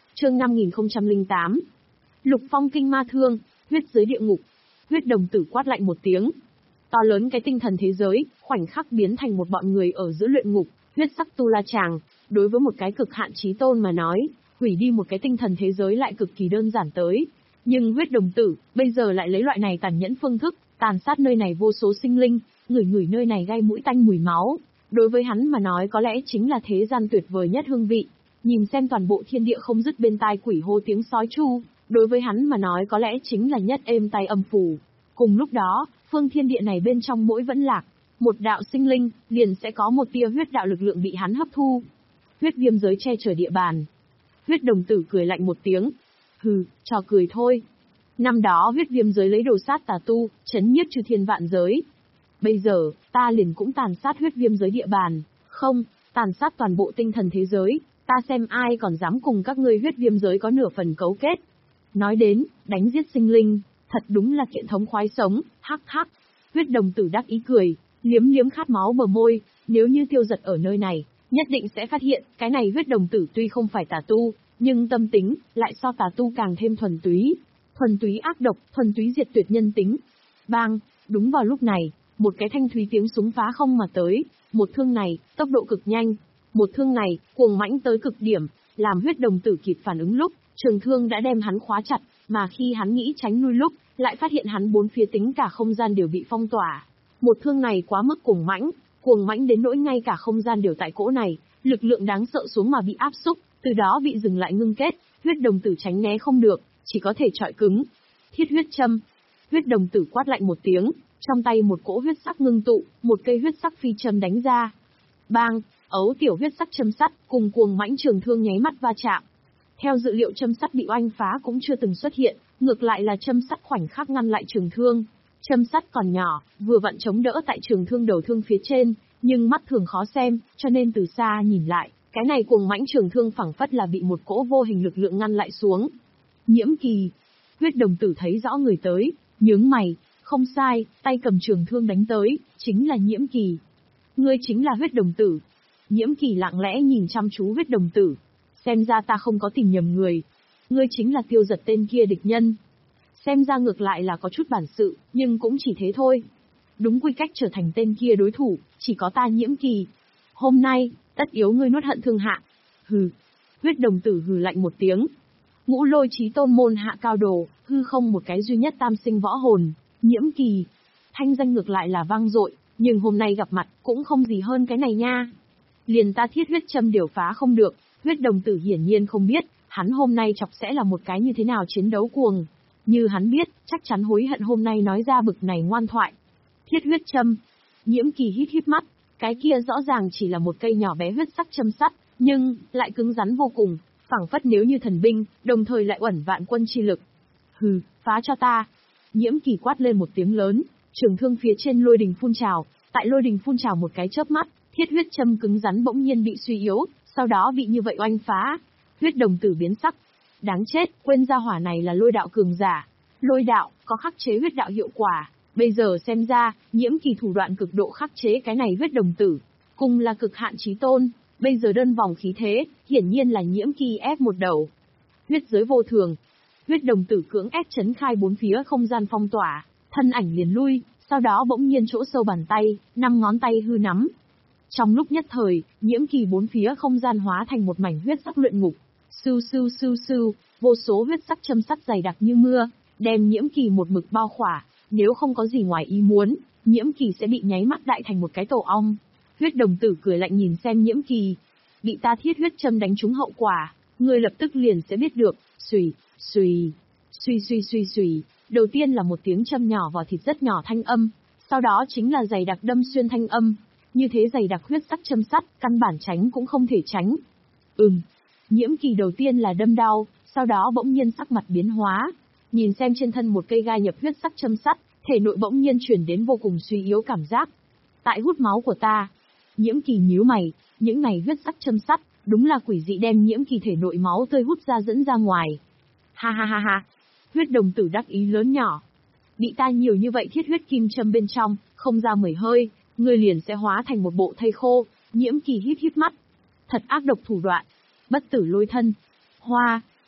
Chương năm nghìn không trăm lẻ tám. Lục Phong kinh ma thương, huyết giới địa ngục. Huyết đồng tử quát lạnh một tiếng. To lớn cái tinh thần thế giới, khoảnh khắc biến thành một bọn người ở giữa luyện ngục, huyết sắc tu la tràng. Đối với một cái cực hạn chí tôn mà nói, hủy đi một cái tinh thần thế giới lại cực kỳ đơn giản tới. Nhưng huyết đồng tử, bây giờ lại lấy loại này tàn nhẫn phương thức, tàn sát nơi này vô số sinh linh, ngửi ngửi nơi này gai mũi tanh mùi máu. Đối với hắn mà nói có lẽ chính là thế gian tuyệt vời nhất hương vị. Nhìn xem toàn bộ thiên địa không dứt bên tai quỷ hô tiếng sói chu, đối với hắn mà nói có lẽ chính là nhất êm tai âm phủ. Cùng lúc đó, phương thiên địa này bên trong mỗi vẫn lạc, một đạo sinh linh, liền sẽ có một tia huyết đạo lực lượng bị hắn hấp thu. Huyết viêm giới che chở địa bàn. Huyết đồng tử cười lạnh một tiếng. Hừ, trò cười thôi. Năm đó huyết viêm giới lấy đồ sát tà tu, chấn nhiếp chư thiên vạn giới. Bây giờ, ta liền cũng tàn sát huyết viêm giới địa bàn. Không, tàn sát toàn bộ tinh thần thế giới, ta xem ai còn dám cùng các ngươi huyết viêm giới có nửa phần cấu kết. Nói đến, đánh giết sinh linh, thật đúng là kiện thống khoái sống, hắc hắc. Huyết đồng tử đắc ý cười, liếm liếm khát máu bờ môi, nếu như Tiêu Giật ở nơi này, nhất định sẽ phát hiện, cái này huyết đồng tử tuy không phải tà tu, nhưng tâm tính, lại so tà tu càng thêm thuần túy. Thuần túy ác độc, thuần túy diệt tuyệt nhân tính. Bang, đúng vào lúc này, một cái thanh thúy tiếng súng phá không mà tới, một thương này, tốc độ cực nhanh. Một thương này, cuồng mãnh tới cực điểm, làm huyết đồng tử kịp phản ứng lúc, trường thương đã đem hắn khóa chặt, mà khi hắn nghĩ tránh lui lúc, lại phát hiện hắn bốn phía tính cả không gian đều bị phong tỏa. Một thương này quá mức cuồng mãnh, cuồng mãnh đến nỗi ngay cả không gian đều tại cỗ này, lực lượng đáng sợ xuống mà bị áp xúc, từ đó bị dừng lại ngưng kết, huyết đồng tử tránh né không được, chỉ có thể chọi cứng. Thiết huyết châm. Huyết đồng tử quát lạnh một tiếng, trong tay một cỗ huyết sắc ngưng tụ, một cây huyết sắc phi châm đánh ra. Bang, ấu tiểu huyết sắc châm sắt, cùng cuồng mãnh trường thương nháy mắt va chạm. Theo dự liệu châm sắt bị oanh phá cũng chưa từng xuất hiện, ngược lại là châm sắt khoảnh khắc ngăn lại trường thương. Châm sắt còn nhỏ, vừa vặn chống đỡ tại trường thương đầu thương phía trên, nhưng mắt thường khó xem, cho nên từ xa nhìn lại, cái này cuồng mãnh trường thương phảng phất là bị một cỗ vô hình lực lượng ngăn lại xuống. Nhiễm Kỳ. Huyết đồng tử thấy rõ người tới, nhướng mày, không sai, tay cầm trường thương đánh tới, chính là Nhiễm Kỳ. Ngươi chính là huyết đồng tử. Nhiễm Kỳ lặng lẽ nhìn chăm chú huyết đồng tử. Xem ra ta không có tìm nhầm người. Ngươi chính là Tiêu Giật tên kia địch nhân. Xem ra ngược lại là có chút bản sự, nhưng cũng chỉ thế thôi. Đúng quy cách trở thành tên kia đối thủ, chỉ có ta Nhiễm Kỳ. Hôm nay, tất yếu ngươi nuốt hận thương hạ. Hừ. Huyết đồng tử hừ lạnh một tiếng. Ngũ Lôi Chí Tôn môn hạ cao đồ, hư không một cái duy nhất tam sinh võ hồn, Nhiễm Kỳ. Thanh danh ngược lại là vang dội, nhưng hôm nay gặp mặt cũng không gì hơn cái này nha. Liền ta thiết huyết châm đều phá không được, huyết đồng tử hiển nhiên không biết, hắn hôm nay chọc sẽ là một cái như thế nào chiến đấu cuồng. Như hắn biết, chắc chắn hối hận hôm nay nói ra bực này ngoan thoại. Thiết huyết châm. Nhiễm Kỳ hít hít mắt, cái kia rõ ràng chỉ là một cây nhỏ bé huyết sắc châm sắt, nhưng lại cứng rắn vô cùng, phảng phất nếu như thần binh, đồng thời lại uẩn vạn quân chi lực. Hừ, phá cho ta. Nhiễm Kỳ quát lên một tiếng lớn, trường thương phía trên lôi đình phun trào, tại lôi đình phun trào một cái chớp mắt, thiết huyết châm cứng rắn bỗng nhiên bị suy yếu, sau đó bị như vậy oanh phá. Huyết đồng tử biến sắc. Đáng chết, quên ra hỏa này là lôi đạo cường giả. Lôi đạo, có khắc chế huyết đạo hiệu quả. Bây giờ xem ra, Nhiễm Kỳ thủ đoạn cực độ khắc chế cái này huyết đồng tử. Cùng là cực hạn chí tôn, bây giờ đơn vòng khí thế, hiển nhiên là Nhiễm Kỳ ép một đầu. Huyết giới vô thường. Huyết đồng tử cưỡng ép chấn khai bốn phía không gian phong tỏa, thân ảnh liền lui, sau đó bỗng nhiên chỗ sâu bàn tay, năm ngón tay hư nắm. Trong lúc nhất thời, Nhiễm Kỳ bốn phía không gian hóa thành một mảnh huyết sắc luyện ngục. Sưu sưu sưu sưu, vô số huyết sắc châm sắt dày đặc như mưa, đem Nhiễm Kỳ một mực bao khỏa, nếu không có gì ngoài ý muốn, Nhiễm Kỳ sẽ bị nháy mắt đại thành một cái tổ ong. Huyết đồng tử cười lạnh nhìn xem Nhiễm Kỳ, bị ta thiết huyết châm đánh trúng hậu quả, ngươi lập tức liền sẽ biết được. Xùy, xùy, suy suy suy suy, đầu tiên là một tiếng châm nhỏ vào thịt rất nhỏ thanh âm, sau đó chính là dày đặc đâm xuyên thanh âm, như thế dày đặc huyết sắc châm sắt, căn bản tránh cũng không thể tránh. Ừm, Nhiễm Kỳ đầu tiên là đâm đau, sau đó bỗng nhiên sắc mặt biến hóa, nhìn xem trên thân một cây gai nhập huyết sắc châm sắt, thể nội bỗng nhiên chuyển đến vô cùng suy yếu cảm giác. Tại hút máu của ta. Nhiễm Kỳ nhíu mày, những này huyết sắc châm sắt, đúng là quỷ dị đem Nhiễm Kỳ thể nội máu tươi hút ra dẫn ra ngoài. Ha ha ha ha. Huyết đồng tử đắc ý lớn nhỏ. Bị ta nhiều như vậy thiết huyết kim châm bên trong, không ra mười hơi, ngươi liền sẽ hóa thành một bộ thây khô. Nhiễm Kỳ hít hít mắt. Thật ác độc thủ đoạn. Bất tử lôi thân. Hoa.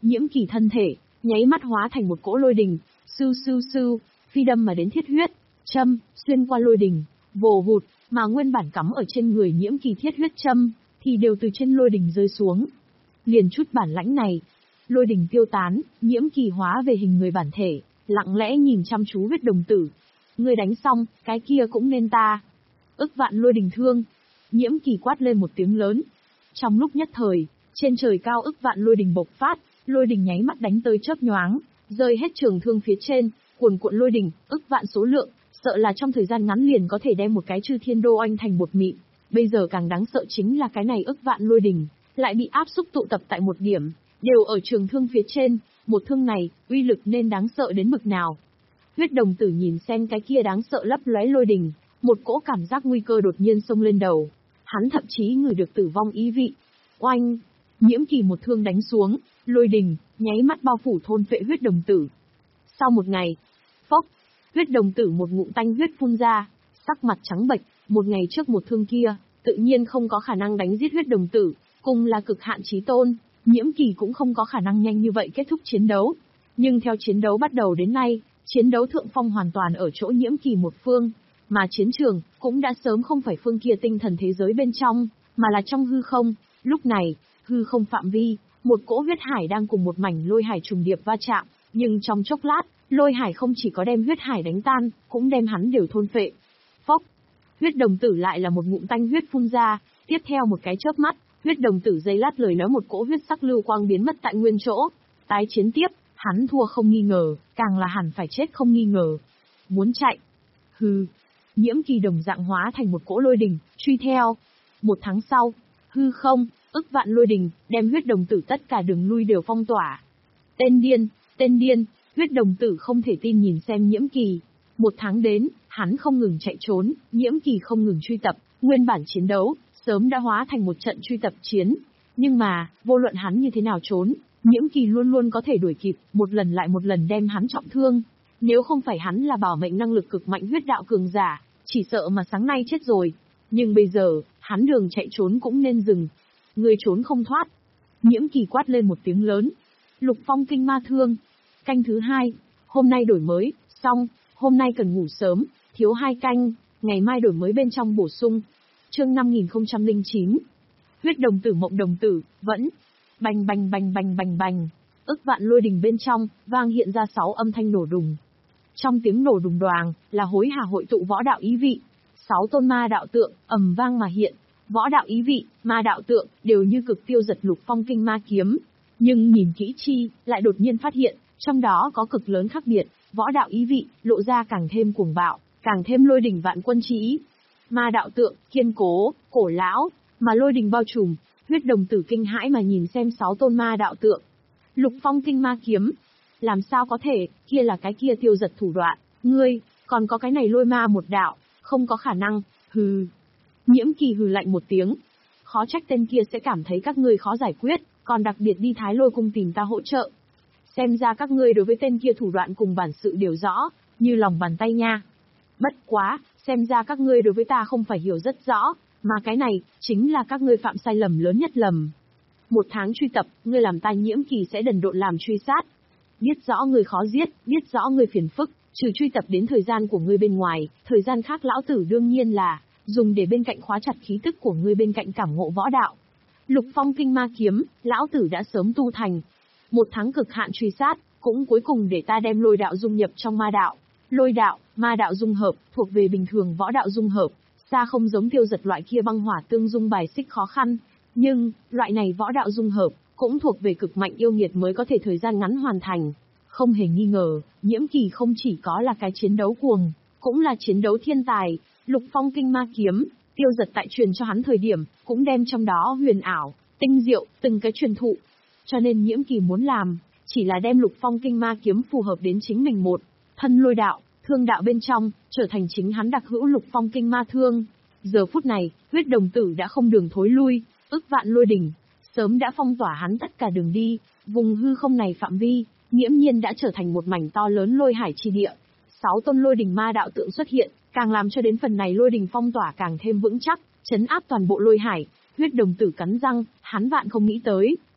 Nhiễm Kỳ thân thể, nháy mắt hóa thành một cỗ lôi đình, sưu sưu sưu, phi đâm mà đến thiết huyết, châm, xuyên qua lôi đình, vồ vụt, mà nguyên bản cắm ở trên người Nhiễm Kỳ thiết huyết châm, thì đều từ trên lôi đình rơi xuống. Liền chút bản lãnh này, lôi đình tiêu tán, Nhiễm Kỳ hóa về hình người bản thể, lặng lẽ nhìn chăm chú huyết đồng tử. Ngươi đánh xong, cái kia cũng nên ta. Ức vạn lôi đình thương. Nhiễm Kỳ quát lên một tiếng lớn. Trong lúc nhất thời, trên trời cao ức vạn lôi đình bộc phát, lôi đình nháy mắt đánh tới chớp nhoáng, rơi hết trường thương phía trên, cuồn cuộn lôi đình, ức vạn số lượng, sợ là trong thời gian ngắn liền có thể đem một cái chư thiên đô oanh thành bột mịn. Bây giờ càng đáng sợ chính là cái này ức vạn lôi đình, lại bị áp xúc tụ tập tại một điểm, đều ở trường thương phía trên, một thương này, uy lực nên đáng sợ đến mực nào. Huyết đồng tử nhìn xem cái kia đáng sợ lấp lóe lôi đình, một cỗ cảm giác nguy cơ đột nhiên xông lên đầu. Hắn thậm chí ngửi được tử vong ý vị. Oanh! Nhiễm Kỳ một thương đánh xuống, lôi đình, nháy mắt bao phủ thôn phệ huyết đồng tử. Sau một ngày, phốc, huyết đồng tử một ngụm tanh huyết phun ra, sắc mặt trắng bệch, một ngày trước một thương kia, tự nhiên không có khả năng đánh giết huyết đồng tử, cùng là cực hạn chí tôn, Nhiễm Kỳ cũng không có khả năng nhanh như vậy kết thúc chiến đấu. Nhưng theo chiến đấu bắt đầu đến nay, chiến đấu thượng phong hoàn toàn ở chỗ Nhiễm Kỳ một phương, mà chiến trường cũng đã sớm không phải phương kia tinh thần thế giới bên trong, mà là trong hư không. Lúc này, hư không phạm vi, một cỗ huyết hải đang cùng một mảnh lôi hải trùng điệp va chạm, nhưng trong chốc lát, lôi hải không chỉ có đem huyết hải đánh tan, cũng đem hắn đều thôn phệ. Phốc, huyết đồng tử lại là một ngụm tanh huyết phun ra, tiếp theo một cái chớp mắt, huyết đồng tử giây lát lời nói một cỗ huyết sắc lưu quang biến mất tại nguyên chỗ. Tái chiến tiếp, hắn thua không nghi ngờ, càng là hẳn phải chết không nghi ngờ. Muốn chạy? Hừ. Nhiễm Kỳ đồng dạng hóa thành một cỗ lôi đình, truy theo. Một tháng sau, hư không, ức vạn lôi đình, đem huyết đồng tử tất cả đường lui đều phong tỏa. Tên điên, tên điên, huyết đồng tử không thể tin nhìn xem Nhiễm Kỳ. Một tháng đến, hắn không ngừng chạy trốn, Nhiễm Kỳ không ngừng truy tập, nguyên bản chiến đấu, sớm đã hóa thành một trận truy tập chiến. Nhưng mà, vô luận hắn như thế nào trốn, Nhiễm Kỳ luôn luôn có thể đuổi kịp, một lần lại một lần đem hắn trọng thương. Nếu không phải hắn là bảo mệnh năng lực cực mạnh huyết đạo cường giả, chỉ sợ mà sáng nay chết rồi. Nhưng bây giờ, hắn đường chạy trốn cũng nên dừng. Người trốn không thoát. Nhiễm Kỳ quát lên một tiếng lớn. Lục Phong kinh ma thương. Canh thứ hai. Hôm nay đổi mới, xong. Hôm nay cần ngủ sớm, thiếu hai canh. Ngày mai đổi mới bên trong bổ sung. Chương năm nghìn không trăm lẻ chín. Huyết đồng tử mộng đồng tử, vẫn. Bành bành bành bành bành bành. Ức vạn lôi đình bên trong, vang hiện ra sáu âm thanh nổ đùng. Trong tiếng nổ đùng đoàng, là hối hả hội tụ võ đạo ý vị. Sáu tôn ma đạo tượng, ầm vang mà hiện. Võ đạo ý vị, ma đạo tượng, đều như cực tiêu giật Lục Phong kinh ma kiếm. Nhưng nhìn kỹ chi, lại đột nhiên phát hiện, trong đó có cực lớn khác biệt. Võ đạo ý vị, lộ ra càng thêm cuồng bạo, càng thêm lôi đình vạn quân chi ý. Ma đạo tượng, kiên cố, cổ lão, mà lôi đình bao trùm. Huyết đồng tử kinh hãi mà nhìn xem sáu tôn ma đạo tượng. Lục Phong kinh ma kiếm. Làm sao có thể, kia là cái kia tiêu giật thủ đoạn, ngươi, còn có cái này lôi ma một đạo, không có khả năng, hừ. Nhiễm Kỳ hừ lạnh một tiếng. Khó trách tên kia sẽ cảm thấy các ngươi khó giải quyết, còn đặc biệt đi Thái Lôi cung tìm ta hỗ trợ. Xem ra các ngươi đối với tên kia thủ đoạn cùng bản sự đều rõ, như lòng bàn tay nha. Bất quá, xem ra các ngươi đối với ta không phải hiểu rất rõ, mà cái này, chính là các ngươi phạm sai lầm lớn nhất lầm. Một tháng truy tập, ngươi làm ta Nhiễm Kỳ sẽ đần độn làm truy sát. Biết rõ ngươi khó giết, biết rõ ngươi phiền phức, trừ truy tập đến thời gian của ngươi bên ngoài, thời gian khác lão tử đương nhiên là dùng để bên cạnh khóa chặt khí tức của ngươi bên cạnh cảm ngộ võ đạo. Lục Phong kinh ma kiếm, lão tử đã sớm tu thành. Một tháng cực hạn truy sát, cũng cuối cùng để ta đem lôi đạo dung nhập trong ma đạo. Lôi đạo, ma đạo dung hợp, thuộc về bình thường võ đạo dung hợp, xa không giống tiêu giật loại kia băng hỏa tương dung bài xích khó khăn. Nhưng, loại này võ đạo dung hợp, cũng thuộc về cực mạnh yêu nghiệt mới có thể thời gian ngắn hoàn thành. Không hề nghi ngờ, Nhiễm Kỳ không chỉ có là cái chiến đấu cuồng, cũng là chiến đấu thiên tài. Lục Phong kinh ma kiếm, tiêu giật tại truyền cho hắn thời điểm, cũng đem trong đó huyền ảo, tinh diệu, từng cái truyền thụ. Cho nên Nhiễm Kỳ muốn làm, chỉ là đem Lục Phong kinh ma kiếm phù hợp đến chính mình một thân lôi đạo, thương đạo bên trong, trở thành chính hắn đặc hữu Lục Phong kinh ma thương. Giờ phút này, huyết đồng tử đã không đường thối lui, ức vạn lôi đỉnh, sớm đã phong tỏa hắn tất cả đường đi, vùng hư không này phạm vi, nghiễm nhiên đã trở thành một mảnh to lớn lôi hải chi địa. Sáu tôn lôi đỉnh ma đạo tượng xuất hiện, càng làm cho đến phần này lôi đỉnh phong tỏa càng thêm vững chắc, chấn áp toàn bộ lôi hải. Huyết đồng tử cắn răng, hắn vạn không nghĩ tới,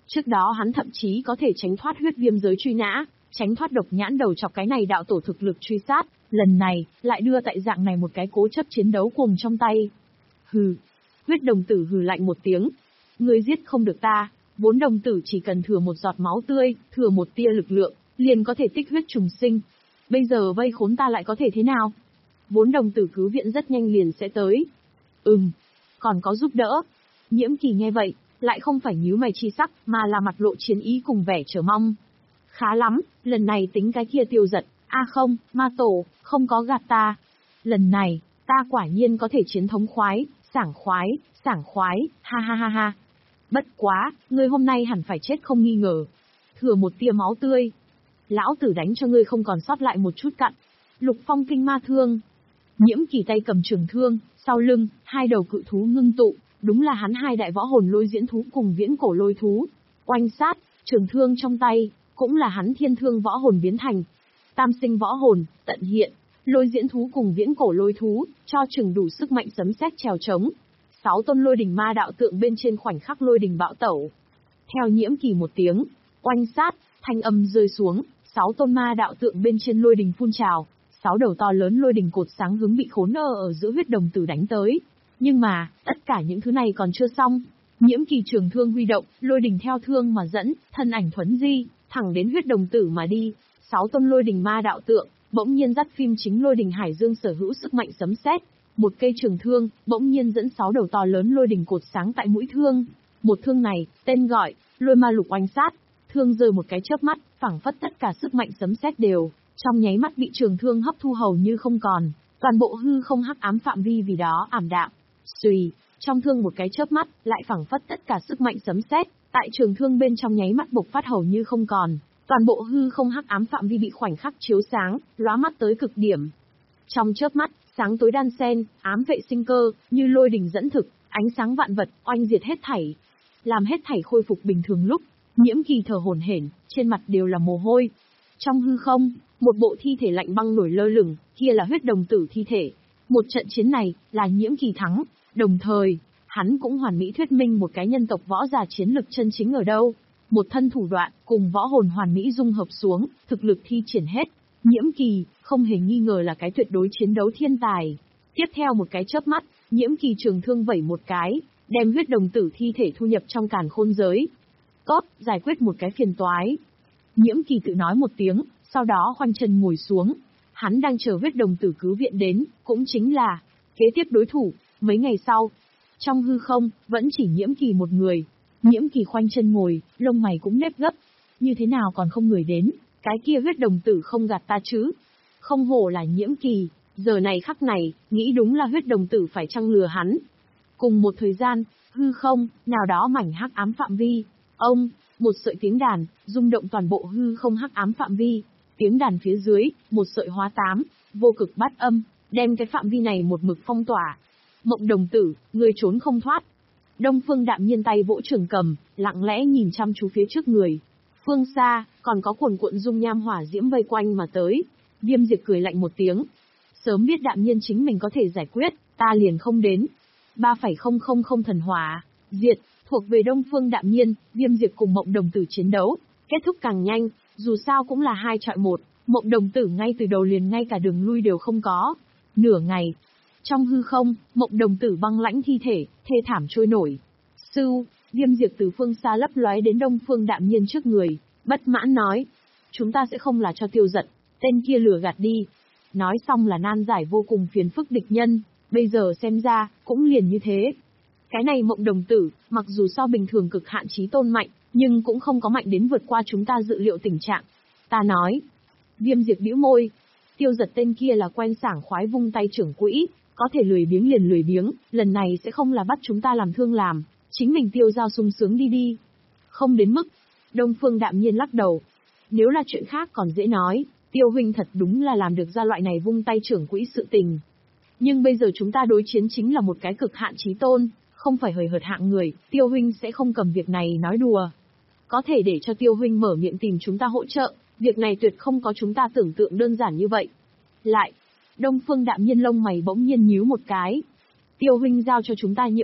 Trước đó hắn thậm chí có thể tránh thoát huyết viêm giới truy nã, tránh thoát độc nhãn đầu chọc cái này đạo tổ thực lực truy sát, lần này, lại đưa tại dạng này một cái cố chấp chiến đấu cùng trong tay. Hừ. Huyết đồng tử hừ lạnh một tiếng. Ngươi giết không được ta, vốn đồng tử chỉ cần thừa một giọt máu tươi, thừa một tia lực lượng, liền có thể tích huyết trùng sinh. Bây giờ vây khốn ta lại có thể thế nào? Vốn đồng tử cứu viện rất nhanh liền sẽ tới. Ừm, còn có giúp đỡ. Nhiễm Kỳ nghe vậy, lại không phải nhíu mày chi sắc, mà là mặt lộ chiến ý cùng vẻ chờ mong. Khá lắm, lần này tính cái kia Tiêu Giật, a à không, ma tổ, không có gạt ta. Lần này, ta quả nhiên có thể chiến thống khoái, sảng khoái, sảng khoái, ha ha ha ha. Bất quá, ngươi hôm nay hẳn phải chết không nghi ngờ. Thừa một tia máu tươi. Lão tử đánh cho ngươi không còn sót lại một chút cặn. Lục phong kinh ma thương. Nhiễm Kỳ tay cầm trường thương, sau lưng, hai đầu cự thú ngưng tụ, đúng là hắn hai đại võ hồn lôi diễn thú cùng viễn cổ lôi thú. Oanh sát, trường thương trong tay, cũng là hắn thiên thương võ hồn biến thành. Tam sinh võ hồn, tận hiện, lôi diễn thú cùng viễn cổ lôi thú, cho chừng đủ sức mạnh sấm sét trèo trống. Sáu tôn lôi đỉnh ma đạo tượng bên trên khoảnh khắc lôi đỉnh bạo tẩu. Theo Nhiễm Kỳ một tiếng, oanh sát, thanh âm rơi xuống, sáu tôn ma đạo tượng bên trên lôi đỉnh phun trào, sáu đầu to lớn lôi đỉnh cột sáng hướng bị khốn ở ở giữa huyết đồng tử đánh tới. Nhưng mà, tất cả những thứ này còn chưa xong. Nhiễm Kỳ trường thương huy động, lôi đỉnh theo thương mà dẫn, thân ảnh thuấn di, thẳng đến huyết đồng tử mà đi. Sáu tôn lôi đỉnh ma đạo tượng, bỗng nhiên dắt phim chính lôi đỉnh hải dương sở hữu sức mạnh sấm sét. Một cây trường thương, bỗng nhiên dẫn sáu đầu to lớn lôi đỉnh cột sáng tại mũi thương. Một thương này, tên gọi, lôi ma lục oanh sát. Thương rơi một cái chớp mắt, phảng phất tất cả sức mạnh sấm sét đều, trong nháy mắt bị trường thương hấp thu hầu như không còn. Toàn bộ hư không hắc ám phạm vi vì đó ảm đạm. Xùy, trong thương một cái chớp mắt, lại phảng phất tất cả sức mạnh sấm sét, tại trường thương bên trong nháy mắt bộc phát hầu như không còn. Toàn bộ hư không hắc ám phạm vi bị khoảnh khắc chiếu sáng, lóa mắt tới cực điểm. Trong chớp mắt, sáng tối đan xen, ám vệ sinh cơ, như lôi đình dẫn thực, ánh sáng vạn vật, oanh diệt hết thảy. Làm hết thảy khôi phục bình thường lúc, Nhiễm Kỳ thở hổn hển, trên mặt đều là mồ hôi. Trong hư không, một bộ thi thể lạnh băng nổi lơ lửng, kia là huyết đồng tử thi thể. Một trận chiến này, là Nhiễm Kỳ thắng, đồng thời, hắn cũng hoàn mỹ thuyết minh một cái nhân tộc võ giả chiến lực chân chính ở đâu. Một thân thủ đoạn, cùng võ hồn hoàn mỹ dung hợp xuống, thực lực thi triển hết. Nhiễm Kỳ, không hề nghi ngờ là cái tuyệt đối chiến đấu thiên tài. Tiếp theo một cái chớp mắt, Nhiễm Kỳ trường thương vẩy một cái, đem huyết đồng tử thi thể thu nhập trong càn khôn giới. Tốt, giải quyết một cái phiền toái. Nhiễm Kỳ tự nói một tiếng, sau đó khoanh chân ngồi xuống. Hắn đang chờ huyết đồng tử cứu viện đến, cũng chính là kế tiếp đối thủ. Mấy ngày sau, trong hư không, vẫn chỉ Nhiễm Kỳ một người. Nhiễm Kỳ khoanh chân ngồi, lông mày cũng nếp gấp. Như thế nào còn không người đến, cái kia huyết đồng tử không gạt ta chứ. Không hổ là Nhiễm Kỳ, giờ này khắc này, nghĩ đúng là huyết đồng tử phải chăng lừa hắn. Cùng một thời gian, hư không, nào đó mảnh hắc ám phạm vi. Ông, một sợi tiếng đàn, rung động toàn bộ hư không hắc ám phạm vi. Tiếng đàn phía dưới, một sợi hóa tám, vô cực bát âm, đem cái phạm vi này một mực phong tỏa. Mộng đồng tử, người trốn không thoát. Đông Phương Đạm Nhiên tay vỗ trường cầm, lặng lẽ nhìn chăm chú phía trước người. Phương xa, còn có cuồn cuộn dung nham hỏa diễm vây quanh mà tới. Viêm Diệp cười lạnh một tiếng. Sớm biết Đạm Nhiên chính mình có thể giải quyết, ta liền không đến. ba phẩy không không không thần hỏa, diệt, thuộc về Đông Phương Đạm Nhiên, Viêm Diệp cùng Mộng Đồng Tử chiến đấu. Kết thúc càng nhanh, dù sao cũng là hai chọi một, Mộng Đồng Tử ngay từ đầu liền ngay cả đường lui đều không có. Nửa ngày, trong hư không, Mộng Đồng Tử băng lãnh thi thể, thê thảm trôi nổi. Sưu, Viêm Diệp từ phương xa lấp lóe đến Đông Phương Đạm Nhiên trước người, bất mãn nói. Chúng ta sẽ không là cho Tiêu Giật, tên kia lừa gạt đi. Nói xong là nan giải vô cùng phiền phức địch nhân, bây giờ xem ra, cũng liền như thế. Cái này Mộng Đồng Tử, mặc dù so bình thường cực hạn chí tôn mạnh, nhưng cũng không có mạnh đến vượt qua chúng ta dự liệu tình trạng. Ta nói. Viêm Diệp bĩu môi. Tiêu Giật tên kia là quen sảng khoái vung tay trưởng quỹ, có thể lười biếng liền lười biếng, lần này sẽ không là bắt chúng ta làm thương làm, chính mình tiêu giao sung sướng đi đi. Không đến mức. Đông Phương Đạm Nhiên lắc đầu. Nếu là chuyện khác còn dễ nói, Tiêu huynh thật đúng là làm được ra loại này vung tay trưởng quỹ sự tình. Nhưng bây giờ chúng ta đối chiến chính là một cái cực hạn chí tôn, không phải hời hợt hạng người, Tiêu huynh sẽ không cầm việc này nói đùa. Có thể để cho Tiêu huynh mở miệng tìm chúng ta hỗ trợ, việc này tuyệt không có chúng ta tưởng tượng đơn giản như vậy. Lại, Đông Phương Đạm Nhiên lông mày bỗng nhiên nhíu một cái. Tiêu huynh giao cho chúng ta nhiệm vụ,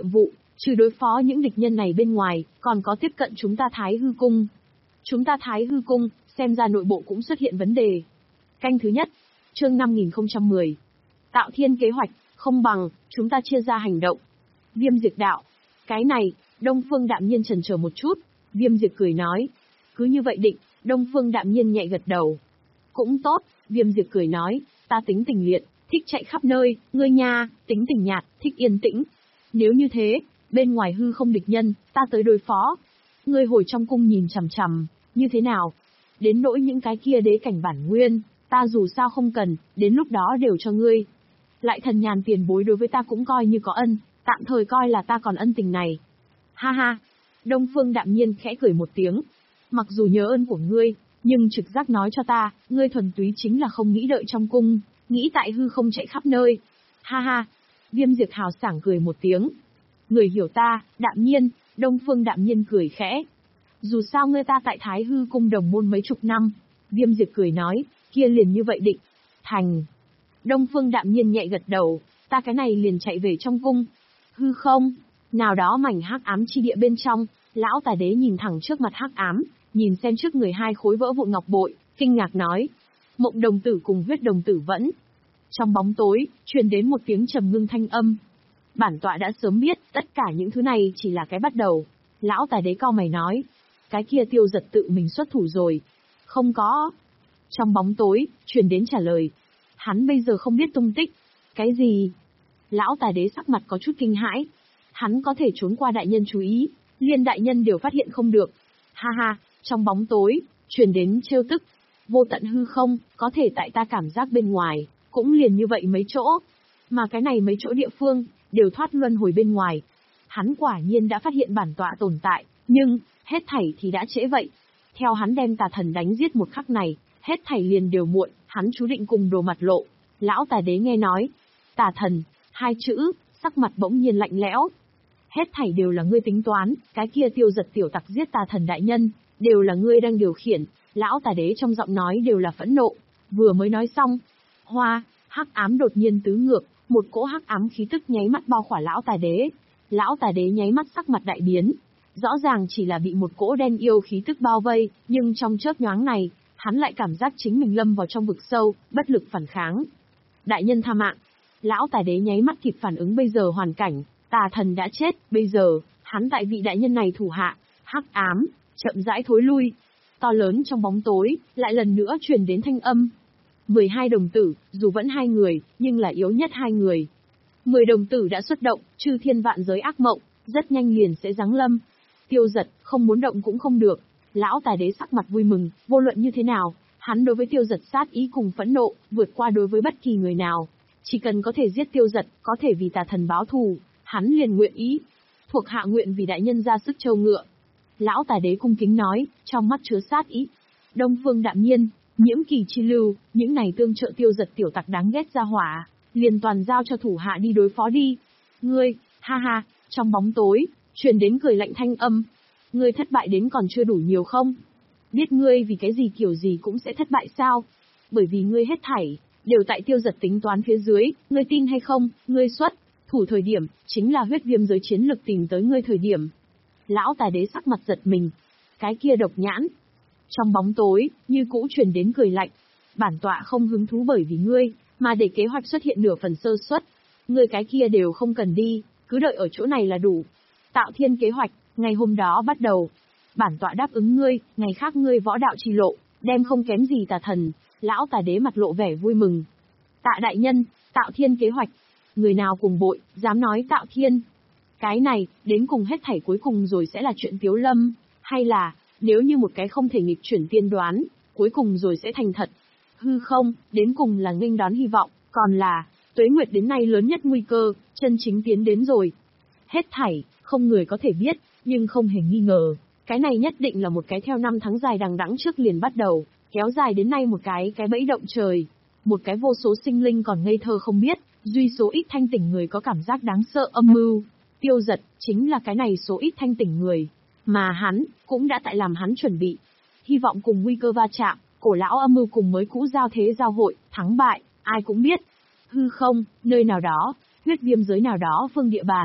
Trừ đối phó những địch nhân này bên ngoài, còn có tiếp cận chúng ta Thái Hư Cung. Chúng ta Thái Hư Cung, xem ra nội bộ cũng xuất hiện vấn đề. Canh thứ nhất, chương năm nghìn không trăm mười. Tạo thiên kế hoạch, không bằng, chúng ta chia ra hành động. Viêm Diệt đạo. Cái này, Đông Phương đạm nhiên chần chờ một chút, Viêm Diệt cười nói. Cứ như vậy định, Đông Phương đạm nhiên nhẹ gật đầu. Cũng tốt, Viêm Diệt cười nói, ta tính tình liệt, thích chạy khắp nơi, ngươi nha, tính tình nhạt, thích yên tĩnh. Nếu như thế, bên ngoài hư không địch nhân, ta tới đối phó. Ngươi hồi trong cung nhìn chằm chằm, như thế nào? Đến nỗi những cái kia đế cảnh bản nguyên, ta dù sao không cần, đến lúc đó đều cho ngươi. Lại thần nhàn tiền bối đối với ta cũng coi như có ân, tạm thời coi là ta còn ân tình này. Ha ha, Đông Phương đạm nhiên khẽ cười một tiếng. Mặc dù nhớ ơn của ngươi, nhưng trực giác nói cho ta, ngươi thuần túy chính là không nghĩ đợi trong cung, nghĩ tại hư không chạy khắp nơi. Ha ha, Viêm Diệt hào sảng cười một tiếng. Người hiểu ta, đạm nhiên, Đông Phương đạm nhiên cười khẽ. Dù sao ngươi ta tại Thái Hư Cung đồng môn mấy chục năm, Viêm Diệt cười nói, kia liền như vậy định. Thành. Đông Phương đạm nhiên nhẹ gật đầu, ta cái này liền chạy về trong cung. Hư không, nào đó mảnh hắc ám chi địa bên trong, lão tà đế nhìn thẳng trước mặt hắc ám, nhìn xem trước người hai khối vỡ vụn ngọc bội, kinh ngạc nói. Mộng đồng tử cùng huyết đồng tử vẫn. Trong bóng tối, truyền đến một tiếng trầm ngưng thanh âm. Bản tọa đã sớm biết, tất cả những thứ này chỉ là cái bắt đầu. Lão tà đế cau mày nói. Cái kia Tiêu Giật tự mình xuất thủ rồi. Không có. Trong bóng tối, truyền đến trả lời. Hắn bây giờ không biết tung tích. Cái gì? Lão tà đế sắc mặt có chút kinh hãi. Hắn có thể trốn qua đại nhân chú ý, liên đại nhân đều phát hiện không được. Ha ha, trong bóng tối, truyền đến trêu tức. Vô tận hư không, có thể tại ta cảm giác bên ngoài, cũng liền như vậy mấy chỗ. Mà cái này mấy chỗ địa phương, đều thoát luân hồi bên ngoài. Hắn quả nhiên đã phát hiện bản tọa tồn tại, nhưng, hết thảy thì đã trễ vậy. Theo hắn đem tà thần đánh giết một khắc này, hết thảy liền đều muộn, hắn chú định cùng đồ mặt lộ. Lão tà đế nghe nói, tà thần, hai chữ, sắc mặt bỗng nhiên lạnh lẽo. Hết thảy đều là ngươi tính toán, cái kia Tiêu Giật tiểu tặc giết tà thần đại nhân, đều là ngươi đang điều khiển. Lão tà đế trong giọng nói đều là phẫn nộ. Vừa mới nói xong, hoa, hắc ám đột nhiên tứ ngược, một cỗ hắc ám khí tức nháy mắt bao khỏa lão tà đế. Lão tà đế nháy mắt sắc mặt đại biến. Rõ ràng chỉ là bị một cỗ đen yêu khí tức bao vây, nhưng trong chớp nhoáng này, hắn lại cảm giác chính mình lâm vào trong vực sâu, bất lực phản kháng. Đại nhân tha mạng. Lão tà đế nháy mắt kịp phản ứng bây giờ hoàn cảnh, tà thần đã chết, bây giờ, hắn tại vị đại nhân này thủ hạ, hắc ám, chậm rãi thối lui. To lớn trong bóng tối, lại lần nữa truyền đến thanh âm. mười hai đồng tử, dù vẫn hai người, nhưng là yếu nhất hai người. mười đồng tử đã xuất động, chư thiên vạn giới ác mộng, rất nhanh liền sẽ giáng lâm. Tiêu Giật, không muốn động cũng không được. Lão tà đế sắc mặt vui mừng, vô luận như thế nào, hắn đối với Tiêu Giật sát ý cùng phẫn nộ, vượt qua đối với bất kỳ người nào. Chỉ cần có thể giết Tiêu Giật, có thể vì tà thần báo thù, hắn liền nguyện ý. Thuộc hạ nguyện vì đại nhân ra sức trâu ngựa. Lão tà đế cung kính nói, trong mắt chứa sát ý. Đông Phương đạm nhiên, Nhiễm Kỳ chi lưu, những này tương trợ Tiêu Giật tiểu tặc đáng ghét ra hỏa, liền toàn giao cho thủ hạ đi đối phó đi. Ngươi, ha ha, trong bóng tối, truyền đến cười lạnh thanh âm. Ngươi thất bại đến còn chưa đủ nhiều không? Biết ngươi vì cái gì kiểu gì cũng sẽ thất bại sao? Bởi vì ngươi hết thảy, đều tại Tiêu Giật tính toán phía dưới, ngươi tin hay không, ngươi xuất thủ thời điểm, chính là huyết viêm giới chiến lực tìm tới ngươi thời điểm. Lão tà đế sắc mặt giật mình. Cái kia độc nhãn. Trong bóng tối, như cũ truyền đến cười lạnh. Bản tọa không hứng thú bởi vì ngươi, mà để kế hoạch xuất hiện nửa phần sơ suất. Ngươi cái kia đều không cần đi, cứ đợi ở chỗ này là đủ. Tạo thiên kế hoạch, ngày hôm đó bắt đầu. Bản tọa đáp ứng ngươi, ngày khác ngươi võ đạo trì lộ, đem không kém gì tà thần. Lão tà đế mặt lộ vẻ vui mừng. Tạ đại nhân, tạo thiên kế hoạch. Người nào cùng bội, dám nói tạo thiên. Cái này, đến cùng hết thảy cuối cùng rồi sẽ là chuyện Tiếu Lâm, hay là, nếu như một cái không thể nghịch chuyển tiên đoán, cuối cùng rồi sẽ thành thật. Hư không, đến cùng là nghênh đón hy vọng, còn là, tuế nguyệt đến nay lớn nhất nguy cơ, chân chính tiến đến rồi. Hết thảy, không người có thể biết, nhưng không hề nghi ngờ, cái này nhất định là một cái theo năm tháng dài đằng đẵng trước liền bắt đầu, kéo dài đến nay một cái cái bẫy động trời. Một cái vô số sinh linh còn ngây thơ không biết, duy số ít thanh tỉnh người có cảm giác đáng sợ âm mưu. Tiêu Giật, chính là cái này số ít thanh tỉnh người. Mà hắn, cũng đã tại làm hắn chuẩn bị. Hy vọng cùng nguy cơ va chạm, cổ lão âm mưu cùng mới cũ giao thế giao hội, thắng bại, ai cũng biết. Hư không, nơi nào đó, huyết viêm giới nào đó phương địa bàn,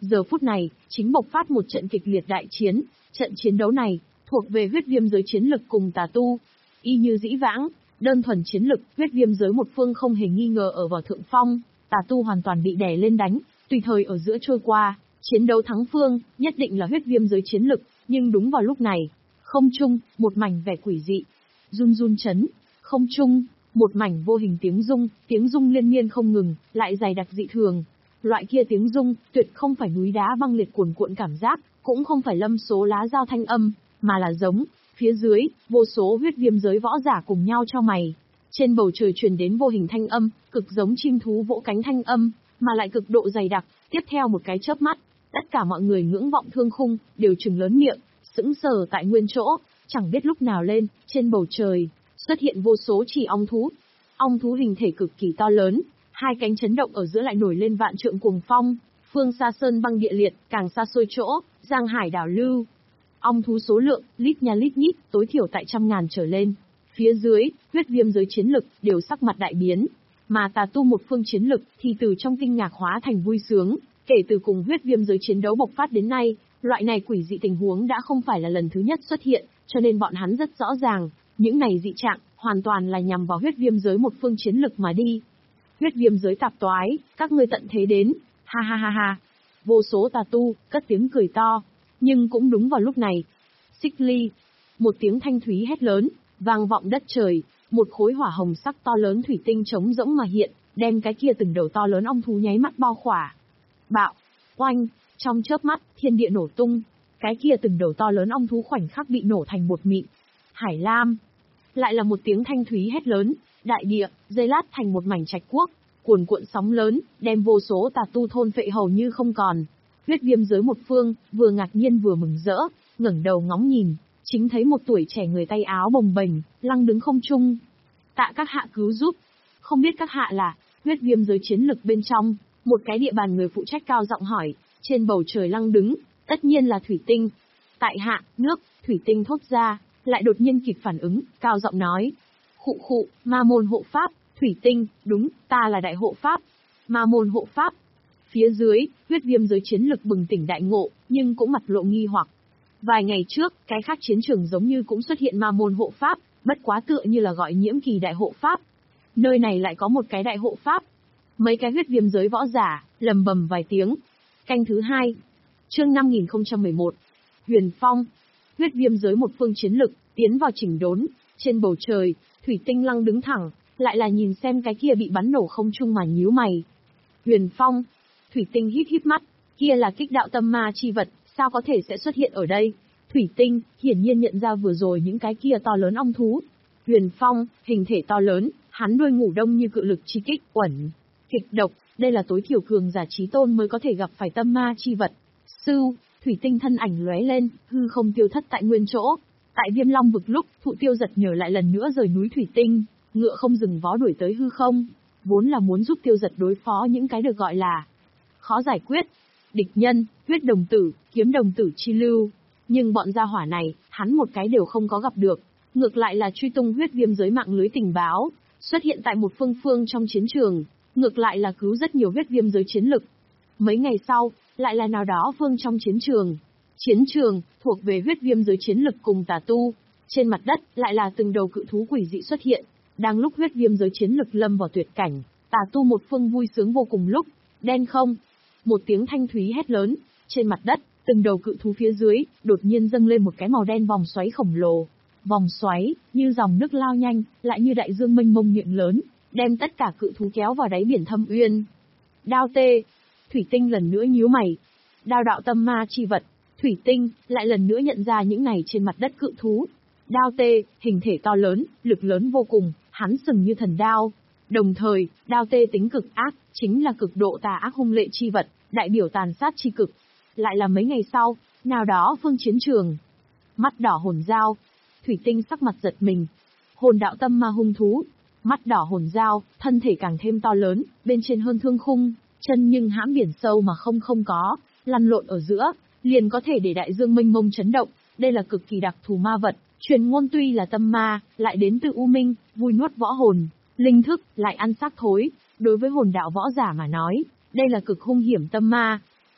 Giờ phút này, chính bộc phát một trận kịch liệt đại chiến, trận chiến đấu này, thuộc về huyết viêm giới chiến lực cùng tà tu. Y như dĩ vãng, đơn thuần chiến lực, huyết viêm giới một phương không hề nghi ngờ ở vào thượng phong, tà tu hoàn toàn bị đè lên đánh, tùy thời ở giữa trôi qua, chiến đấu thắng phương, nhất định là huyết viêm giới chiến lực, nhưng đúng vào lúc này, không trung, một mảnh vẻ quỷ dị, run run chấn, không trung, một mảnh vô hình tiếng rung, tiếng rung liên miên không ngừng, lại dày đặc dị thường. Loại kia tiếng rung, tuyệt không phải núi đá băng liệt cuồn cuộn cảm giác, cũng không phải lâm số lá dao thanh âm, mà là giống, phía dưới, vô số huyết viêm giới võ giả cùng nhau cho mày. Trên bầu trời truyền đến vô hình thanh âm, cực giống chim thú vỗ cánh thanh âm, mà lại cực độ dày đặc, tiếp theo một cái chớp mắt, tất cả mọi người ngưỡng vọng thương khung, đều trừng lớn miệng, sững sờ tại nguyên chỗ, chẳng biết lúc nào lên, trên bầu trời, xuất hiện vô số chỉ ong thú. Ong thú hình thể cực kỳ to lớn, hai cánh chấn động ở giữa lại nổi lên vạn trượng cuồng phong, phương xa sơn băng địa liệt, càng xa xôi chỗ, giang hải đảo lưu. Ong thú số lượng, lít nha lít nhít, tối thiểu tại trăm ngàn trở lên. Phía dưới, huyết viêm giới chiến lực, đều sắc mặt đại biến. Mà tà tu một phương chiến lực, thì từ trong kinh ngạc hóa thành vui sướng. Kể từ cùng huyết viêm giới chiến đấu bộc phát đến nay, loại này quỷ dị tình huống đã không phải là lần thứ nhất xuất hiện, cho nên bọn hắn rất rõ ràng, những này dị trạng, hoàn toàn là nhằm vào huyết viêm giới một phương chiến lực mà đi. Huyết viêm giới tạp toái, các ngươi tận thế đến, ha ha ha ha. Vô số tà tu, cất tiếng cười to. Nhưng cũng đúng vào lúc này. Xích ly. Một tiếng thanh thúy hét lớn, vang vọng đất trời, một khối hỏa hồng sắc to lớn thủy tinh trống rỗng mà hiện, đem cái kia từng đầu to lớn ong thú nháy mắt bao khỏa. Bạo, oanh, trong chớp mắt, thiên địa nổ tung, cái kia từng đầu to lớn ong thú khoảnh khắc bị nổ thành bột mịn. Hải Lam. Lại là một tiếng thanh thúy hét lớn, đại địa, dây lát thành một mảnh trạch quốc, cuồn cuộn sóng lớn, đem vô số tà tu thôn phệ hầu như không còn. Huyết viêm giới một phương, vừa ngạc nhiên vừa mừng rỡ, ngẩng đầu ngóng nhìn, chính thấy một tuổi trẻ người tay áo bồng bềnh, lăng đứng không trung. Tạ các hạ cứu giúp. Không biết các hạ là, huyết viêm giới chiến lực bên trong, một cái địa bàn người phụ trách cao giọng hỏi, trên bầu trời lăng đứng, tất nhiên là thủy tinh. Tại hạ, nước, thủy tinh thốt ra, lại đột nhiên kịp phản ứng, cao giọng nói. Khụ khụ, ma môn hộ pháp, thủy tinh, đúng, ta là đại hộ pháp. Ma môn hộ pháp. Phía dưới, huyết viêm giới chiến lực bừng tỉnh đại ngộ, nhưng cũng mặt lộ nghi hoặc. Vài ngày trước, cái khác chiến trường giống như cũng xuất hiện ma môn hộ pháp, bất quá tựa như là gọi nhiễm kỳ đại hộ pháp. Nơi này lại có một cái đại hộ pháp. Mấy cái huyết viêm giới võ giả, lầm bầm vài tiếng. Canh thứ hai. Chương năm nghìn không trăm mười một. Huyền Phong. Huyết viêm giới một phương chiến lực, tiến vào chỉnh đốn, trên bầu trời, thủy tinh lăng đứng thẳng, lại là nhìn xem cái kia bị bắn nổ không trung mà nhíu mày. Huyền Phong. Thủy tinh híp híp mắt, kia là kích đạo tâm ma chi vật, sao có thể sẽ xuất hiện ở đây? Thủy tinh, hiển nhiên nhận ra vừa rồi những cái kia to lớn ong thú. Huyền Phong, hình thể to lớn, hắn đuôi ngủ đông như cự lực chi kích, uẩn, kịch độc, đây là tối thiểu cường giả chí tôn mới có thể gặp phải tâm ma chi vật. Sưu, thủy tinh thân ảnh lóe lên, hư không tiêu thất tại nguyên chỗ. Tại Viêm Long vực lúc, Thụ Tiêu giật nhờ lại lần nữa rời núi thủy tinh, ngựa không dừng vó đuổi tới hư không, vốn là muốn giúp Tiêu giật đối phó những cái được gọi là khó giải quyết. Địch nhân, huyết đồng tử, kiếm đồng tử chi lưu. Nhưng bọn gia hỏa này, hắn một cái đều không có gặp được. Ngược lại là truy tung huyết viêm giới mạng lưới tình báo, xuất hiện tại một phương phương trong chiến trường. Ngược lại là cứu rất nhiều huyết viêm giới chiến lực. Mấy ngày sau, lại là nào đó phương trong chiến trường. Chiến trường, thuộc về huyết viêm giới chiến lực cùng tà tu. Trên mặt đất, lại là từng đầu cự thú quỷ dị xuất hiện. Đang lúc huyết viêm giới chiến lực lâm vào tuyệt cảnh, tà tu một phương vui sướng vô cùng lúc. Đen không? Một tiếng thanh thúy hét lớn, trên mặt đất, từng đầu cự thú phía dưới, đột nhiên dâng lên một cái màu đen vòng xoáy khổng lồ. Vòng xoáy, như dòng nước lao nhanh, lại như đại dương mênh mông miệng lớn, đem tất cả cự thú kéo vào đáy biển thâm uyên. Đao tê, thủy tinh lần nữa nhíu mày. Đao đạo tâm ma chi vật, thủy tinh, lại lần nữa nhận ra những này trên mặt đất cự thú. Đao tê, hình thể to lớn, lực lớn vô cùng, hắn sừng như thần đao. Đồng thời, đao tê tính cực ác, chính là cực độ tà ác hung lệ chi vật, đại biểu tàn sát chi cực. Lại là mấy ngày sau, nào đó phương chiến trường. Mắt đỏ hồn dao, thủy tinh sắc mặt giật mình. Hồn đạo tâm ma hung thú, mắt đỏ hồn dao, thân thể càng thêm to lớn, bên trên hơn thương khung, chân nhưng hãm biển sâu mà không không có, lăn lộn ở giữa, liền có thể để đại dương mênh mông chấn động. Đây là cực kỳ đặc thù ma vật, truyền ngôn tuy là tâm ma, lại đến từ U Minh, vui nuốt võ hồn, linh thức, lại ăn xác thối. Đối với hồn đạo võ giả mà nói, đây là cực hung hiểm tâm ma.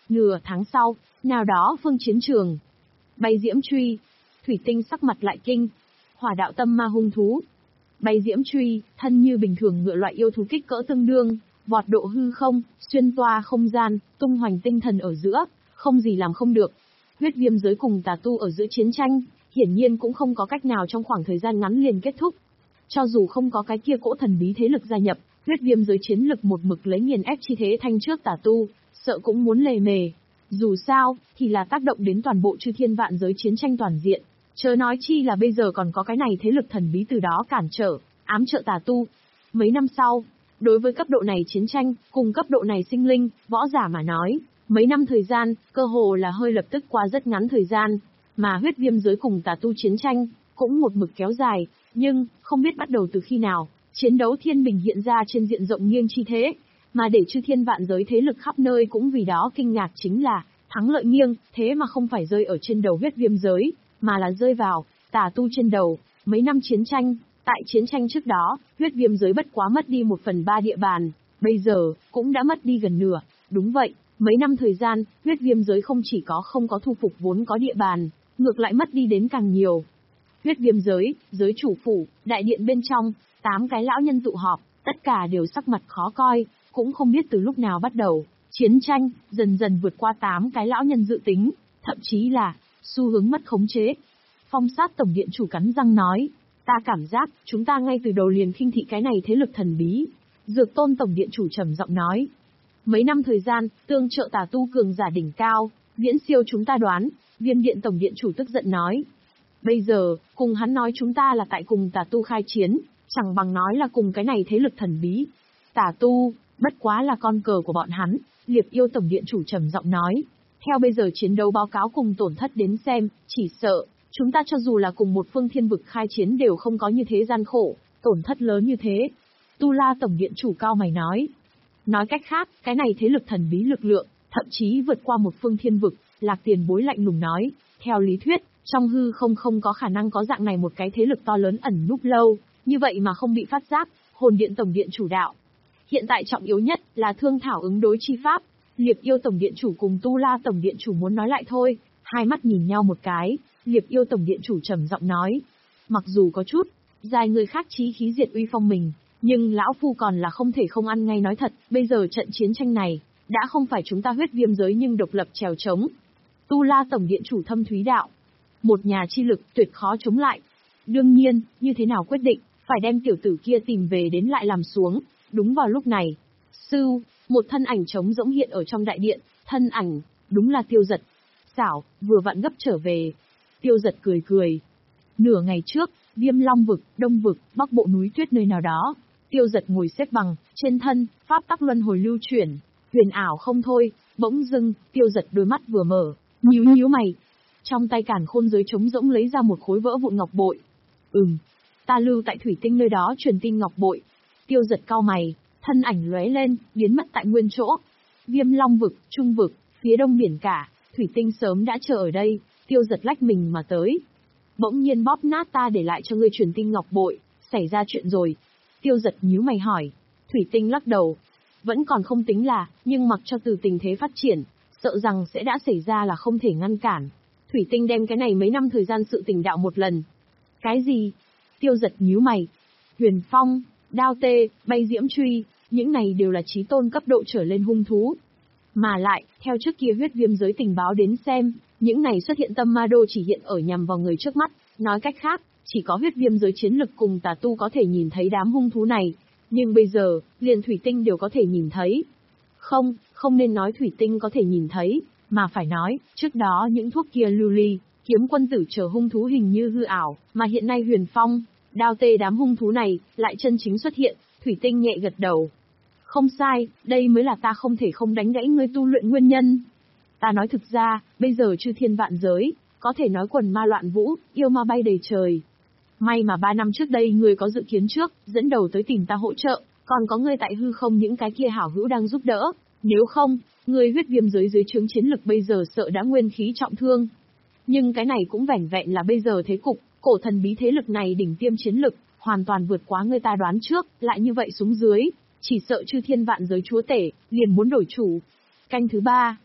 Nửa tháng sau, nào đó phương chiến trường. Bay diễm truy. Thủy Tinh sắc mặt lại kinh. Hỏa đạo tâm ma hung thú. Bay diễm truy, thân như bình thường ngựa loại yêu thú kích cỡ tương đương, vọt độ hư không, xuyên toa không gian, tung hoành tinh thần ở giữa, không gì làm không được. Huyết viêm giới cùng tà tu ở giữa chiến tranh, hiển nhiên cũng không có cách nào trong khoảng thời gian ngắn liền kết thúc. Cho dù không có cái kia cỗ thần bí thế lực gia nhập, huyết viêm giới chiến lực một mực lấy nghiền ép chi thế thanh trước tà tu, sợ cũng muốn lề mề. Dù sao, thì là tác động đến toàn bộ chư thiên vạn giới chiến tranh toàn diện. Chớ nói chi là bây giờ còn có cái này thế lực thần bí từ đó cản trở, ám trợ tà tu. Mấy năm sau, đối với cấp độ này chiến tranh, cùng cấp độ này sinh linh, võ giả mà nói, mấy năm thời gian, cơ hồ là hơi lập tức qua rất ngắn thời gian, mà huyết viêm giới cùng tà tu chiến tranh, cũng một mực kéo dài, nhưng, không biết bắt đầu từ khi nào, chiến đấu thiên bình hiện ra trên diện rộng nghiêng chi thế, mà để chư thiên vạn giới thế lực khắp nơi cũng vì đó kinh ngạc chính là, thắng lợi nghiêng, thế mà không phải rơi ở trên đầu huyết viêm giới, mà là rơi vào, tà tu trên đầu. Mấy năm chiến tranh, tại chiến tranh trước đó, huyết viêm giới bất quá mất đi một phần ba địa bàn, bây giờ, cũng đã mất đi gần nửa. Đúng vậy, mấy năm thời gian, huyết viêm giới không chỉ có không có thu phục vốn có địa bàn, ngược lại mất đi đến càng nhiều. Huyết viêm giới, giới chủ phủ, đại điện bên trong, tám cái lão nhân tụ họp, tất cả đều sắc mặt khó coi, cũng không biết từ lúc nào bắt đầu, chiến tranh, dần dần vượt qua tám cái lão nhân dự tính, thậm chí là, xu hướng mất khống chế. Phong sát tổng điện chủ cắn răng nói, ta cảm giác, chúng ta ngay từ đầu liền khinh thị cái này thế lực thần bí. Dược tôn tổng điện chủ trầm giọng nói, mấy năm thời gian, tương trợ tà tu cường giả đỉnh cao, viễn siêu chúng ta đoán. Viêm điện tổng điện chủ tức giận nói, bây giờ, cùng hắn nói chúng ta là tại cùng tà tu khai chiến, chẳng bằng nói là cùng cái này thế lực thần bí. Tà tu, bất quá là con cờ của bọn hắn. Liệp yêu tổng điện chủ trầm giọng nói, theo bây giờ chiến đấu báo cáo cùng tổn thất đến xem, chỉ sợ, chúng ta cho dù là cùng một phương thiên vực khai chiến đều không có như thế gian khổ, tổn thất lớn như thế. Tu La tổng điện chủ cao mày nói. Nói cách khác, cái này thế lực thần bí lực lượng, thậm chí vượt qua một phương thiên vực. Lạc Tiền Bối lạnh lùng nói, theo lý thuyết, trong hư không không có khả năng có dạng này một cái thế lực to lớn ẩn núp lâu, như vậy mà không bị phát giác. Hồn điện tổng điện chủ đạo. Hiện tại trọng yếu nhất là thương thảo ứng đối chi pháp. Liệp yêu tổng điện chủ cùng Tu La tổng điện chủ muốn nói lại thôi, hai mắt nhìn nhau một cái, Liệp yêu tổng điện chủ trầm giọng nói, mặc dù có chút, dài người khác chí khí diệt uy phong mình, nhưng lão phu còn là không thể không ăn ngay nói thật, bây giờ trận chiến tranh này, đã không phải chúng ta huyết viêm giới nhưng độc lập trèo trống. Tu La tổng điện chủ thâm thúy đạo, một nhà chi lực tuyệt khó chống lại. Đương nhiên, như thế nào quyết định, phải đem tiểu tử kia tìm về đến lại làm xuống. Đúng vào lúc này, sưu, một thân ảnh trống rỗng hiện ở trong đại điện, thân ảnh, đúng là Tiêu Dật. Xảo, vừa vặn gấp trở về. Tiêu Dật cười cười. Nửa ngày trước, Viêm Long vực, Đông vực, Bắc bộ núi tuyết nơi nào đó, Tiêu Dật ngồi xếp bằng, trên thân, pháp tắc luân hồi lưu chuyển, huyền ảo không thôi, bỗng dưng, Tiêu Dật đôi mắt vừa mở, nhíu nhíu mày. Trong tay càn khôn giới trống rỗng lấy ra một khối vỡ vụn ngọc bội. Ừm, ta lưu tại thủy tinh nơi đó truyền tin ngọc bội. Tiêu Dật cau mày, thân ảnh lóe lên, biến mất tại nguyên chỗ. Viêm Long vực, Trung vực, phía đông biển cả, thủy tinh sớm đã chờ ở đây. Tiêu Dật lách mình mà tới. Bỗng nhiên bóp nát ta để lại cho ngươi truyền tin ngọc bội, xảy ra chuyện rồi. Tiêu Dật nhíu mày hỏi. Thủy tinh lắc đầu. Vẫn còn không tính là, nhưng mặc cho từ tình thế phát triển, sợ rằng sẽ đã xảy ra là không thể ngăn cản. Thủy tinh đem cái này mấy năm thời gian sự tình đạo một lần. Cái gì? Tiêu Dật nhíu mày. Huyền phong, đao tê, bay diễm truy, những này đều là chí tôn cấp độ trở lên hung thú. Mà lại, theo trước kia huyết viêm giới tình báo đến xem, những này xuất hiện tâm ma đô chỉ hiện ở nhằm vào người trước mắt, nói cách khác, chỉ có huyết viêm giới chiến lực cùng tà tu có thể nhìn thấy đám hung thú này, nhưng bây giờ, liền thủy tinh đều có thể nhìn thấy. Không, không nên nói thủy tinh có thể nhìn thấy, mà phải nói, trước đó những thuốc kia lưu ly, kiếm quân tử chờ hung thú hình như hư ảo, mà hiện nay huyền phong, đao tê đám hung thú này, lại chân chính xuất hiện. Thủy tinh nhẹ gật đầu. Không sai, đây mới là ta không thể không đánh gãy ngươi tu luyện nguyên nhân. Ta nói thực ra, bây giờ chư thiên vạn giới, có thể nói quần ma loạn vũ, yêu ma bay đầy trời. May mà ba năm trước đây ngươi có dự kiến trước, dẫn đầu tới tìm ta hỗ trợ, còn có ngươi tại hư không những cái kia hảo hữu đang giúp đỡ. Nếu không, ngươi huyết viêm giới dưới trướng chiến lực bây giờ sợ đã nguyên khí trọng thương. Nhưng cái này cũng vẻn vẹn là bây giờ thế cục, cổ thần bí thế lực này đỉnh tiêm chiến lực, hoàn toàn vượt quá người ta đoán trước, lại như vậy xuống dưới, chỉ sợ chư thiên vạn giới chúa tể, liền muốn đổi chủ. Canh thứ ba.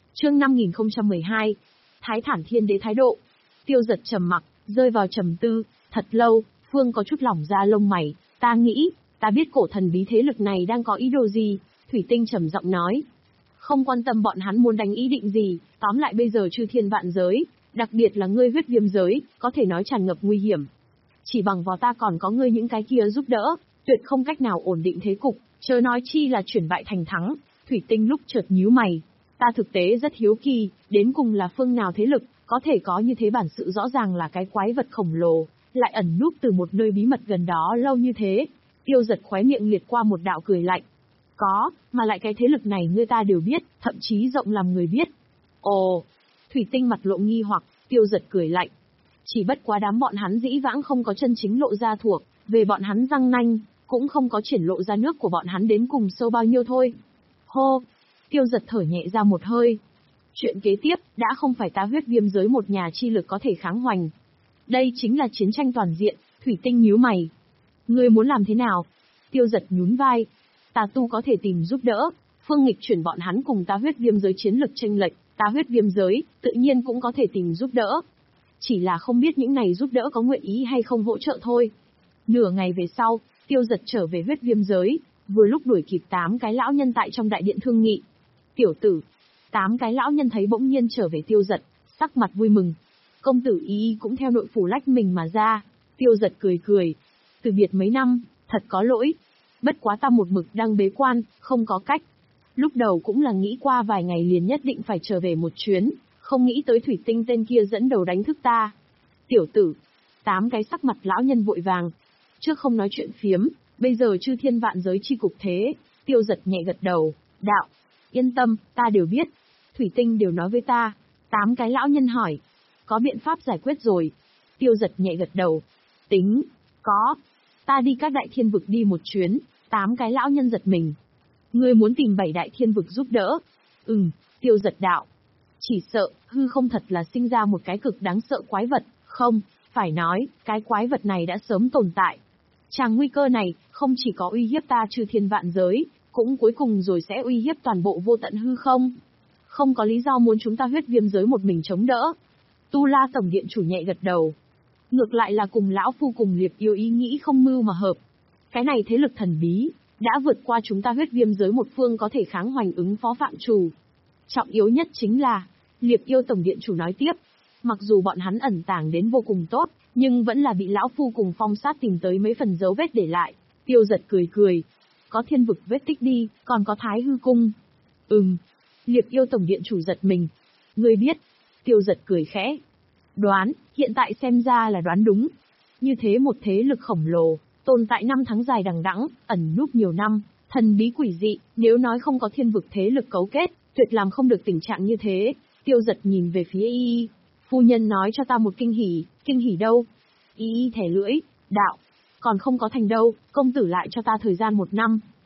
Chương năm nghìn không trăm mười hai. Thái Thản Thiên Đế thái độ. Tiêu Giật trầm mặc, rơi vào trầm tư, thật lâu, Phương có chút lỏng ra lông mày, ta nghĩ, ta biết cổ thần bí thế lực này đang có ý đồ gì, Thủy Tinh trầm giọng nói. Không quan tâm bọn hắn muốn đánh ý định gì, tóm lại bây giờ chư thiên vạn giới, đặc biệt là ngươi huyết viêm giới, có thể nói tràn ngập nguy hiểm. Chỉ bằng vào ta còn có ngươi những cái kia giúp đỡ, tuyệt không cách nào ổn định thế cục, chớ nói chi là chuyển bại thành thắng. Thủy Tinh lúc chợt nhíu mày, ta thực tế rất hiếu kỳ, đến cùng là phương nào thế lực, có thể có như thế bản sự rõ ràng là cái quái vật khổng lồ, lại ẩn núp từ một nơi bí mật gần đó lâu như thế. Tiêu Giật khóe miệng liệt qua một đạo cười lạnh. Có, mà lại cái thế lực này người ta đều biết, thậm chí rộng làm người biết. Ồ, Thủy Tinh mặt lộ nghi hoặc, Tiêu Giật cười lạnh. Chỉ bất quá đám bọn hắn dĩ vãng không có chân chính lộ ra thuộc, về bọn hắn răng nanh, cũng không có triển lộ ra nước của bọn hắn đến cùng sâu bao nhiêu thôi. Hô, Tiêu Giật thở nhẹ ra một hơi. Chuyện kế tiếp, đã không phải ta huyết viêm giới một nhà chi lực có thể kháng hoành. Đây chính là chiến tranh toàn diện. Thủy Tinh nhíu mày. Ngươi muốn làm thế nào? Tiêu Giật nhún vai. Ta tu có thể tìm giúp đỡ, phương nghịch chuyển bọn hắn cùng ta huyết viêm giới chiến lực chênh lệch, ta huyết viêm giới, tự nhiên cũng có thể tìm giúp đỡ. Chỉ là không biết những này giúp đỡ có nguyện ý hay không hỗ trợ thôi. Nửa ngày về sau, Tiêu Giật trở về huyết viêm giới, vừa lúc đuổi kịp tám cái lão nhân tại trong đại điện thương nghị. Tiểu tử, tám cái lão nhân thấy bỗng nhiên trở về Tiêu Giật, sắc mặt vui mừng. Công tử Y cũng theo nội phủ lách mình mà ra. Tiêu Giật cười cười. Từ biệt mấy năm, thật có lỗi. Bất quá ta một mực đang bế quan, không có cách. Lúc đầu cũng là nghĩ qua vài ngày liền nhất định phải trở về một chuyến, không nghĩ tới Thủy Tinh tên kia dẫn đầu đánh thức ta. Tiểu tử, tám cái sắc mặt lão nhân vội vàng. Trước không nói chuyện phiếm, bây giờ chư thiên vạn giới chi cục thế. Tiêu Giật nhẹ gật đầu, đạo. Yên tâm, ta đều biết. Thủy Tinh đều nói với ta. Tám cái lão nhân hỏi. Có biện pháp giải quyết rồi. Tiêu Giật nhẹ gật đầu. Tính, có. Ta đi các đại thiên vực đi một chuyến. Tám cái lão nhân giật mình. Ngươi muốn tìm bảy đại thiên vực giúp đỡ. Ừm, Tiêu Giật đạo. Chỉ sợ, hư không thật là sinh ra một cái cực đáng sợ quái vật. Không, phải nói, cái quái vật này đã sớm tồn tại. Chàng nguy cơ này, không chỉ có uy hiếp ta chư thiên vạn giới, cũng cuối cùng rồi sẽ uy hiếp toàn bộ vô tận hư không. Không có lý do muốn chúng ta huyết viêm giới một mình chống đỡ. Tu La Tổng Điện chủ nhẹ gật đầu. Ngược lại là cùng lão phu cùng Liệp Yêu ý nghĩ không mưu mà hợp. Cái này thế lực thần bí, đã vượt qua chúng ta huyết viêm giới một phương có thể kháng hoành ứng phó phạm trù. Trọng yếu nhất chính là, Liệp Yêu Tổng Điện chủ nói tiếp, mặc dù bọn hắn ẩn tàng đến vô cùng tốt, nhưng vẫn là bị lão phu cùng phong sát tìm tới mấy phần dấu vết để lại. Tiêu Giật cười cười. Có thiên vực vết tích đi, còn có Thái Hư Cung. Ừm. Liệp Yêu Tổng Điện chủ giật mình. Ngươi biết. Tiêu Giật cười khẽ. Đoán, hiện tại xem ra là đoán đúng. Như thế một thế lực khổng lồ, tồn tại năm tháng dài đằng đẵng, ẩn núp nhiều năm, thần bí quỷ dị, nếu nói không có thiên vực thế lực cấu kết, tuyệt làm không được tình trạng như thế. Tiêu Giật nhìn về phía Y Y. Phu nhân nói cho ta một kinh hỉ, kinh hỉ đâu? Y Y thẻ lưỡi, đạo. Còn không có thành đâu, công tử lại cho ta thời gian một năm.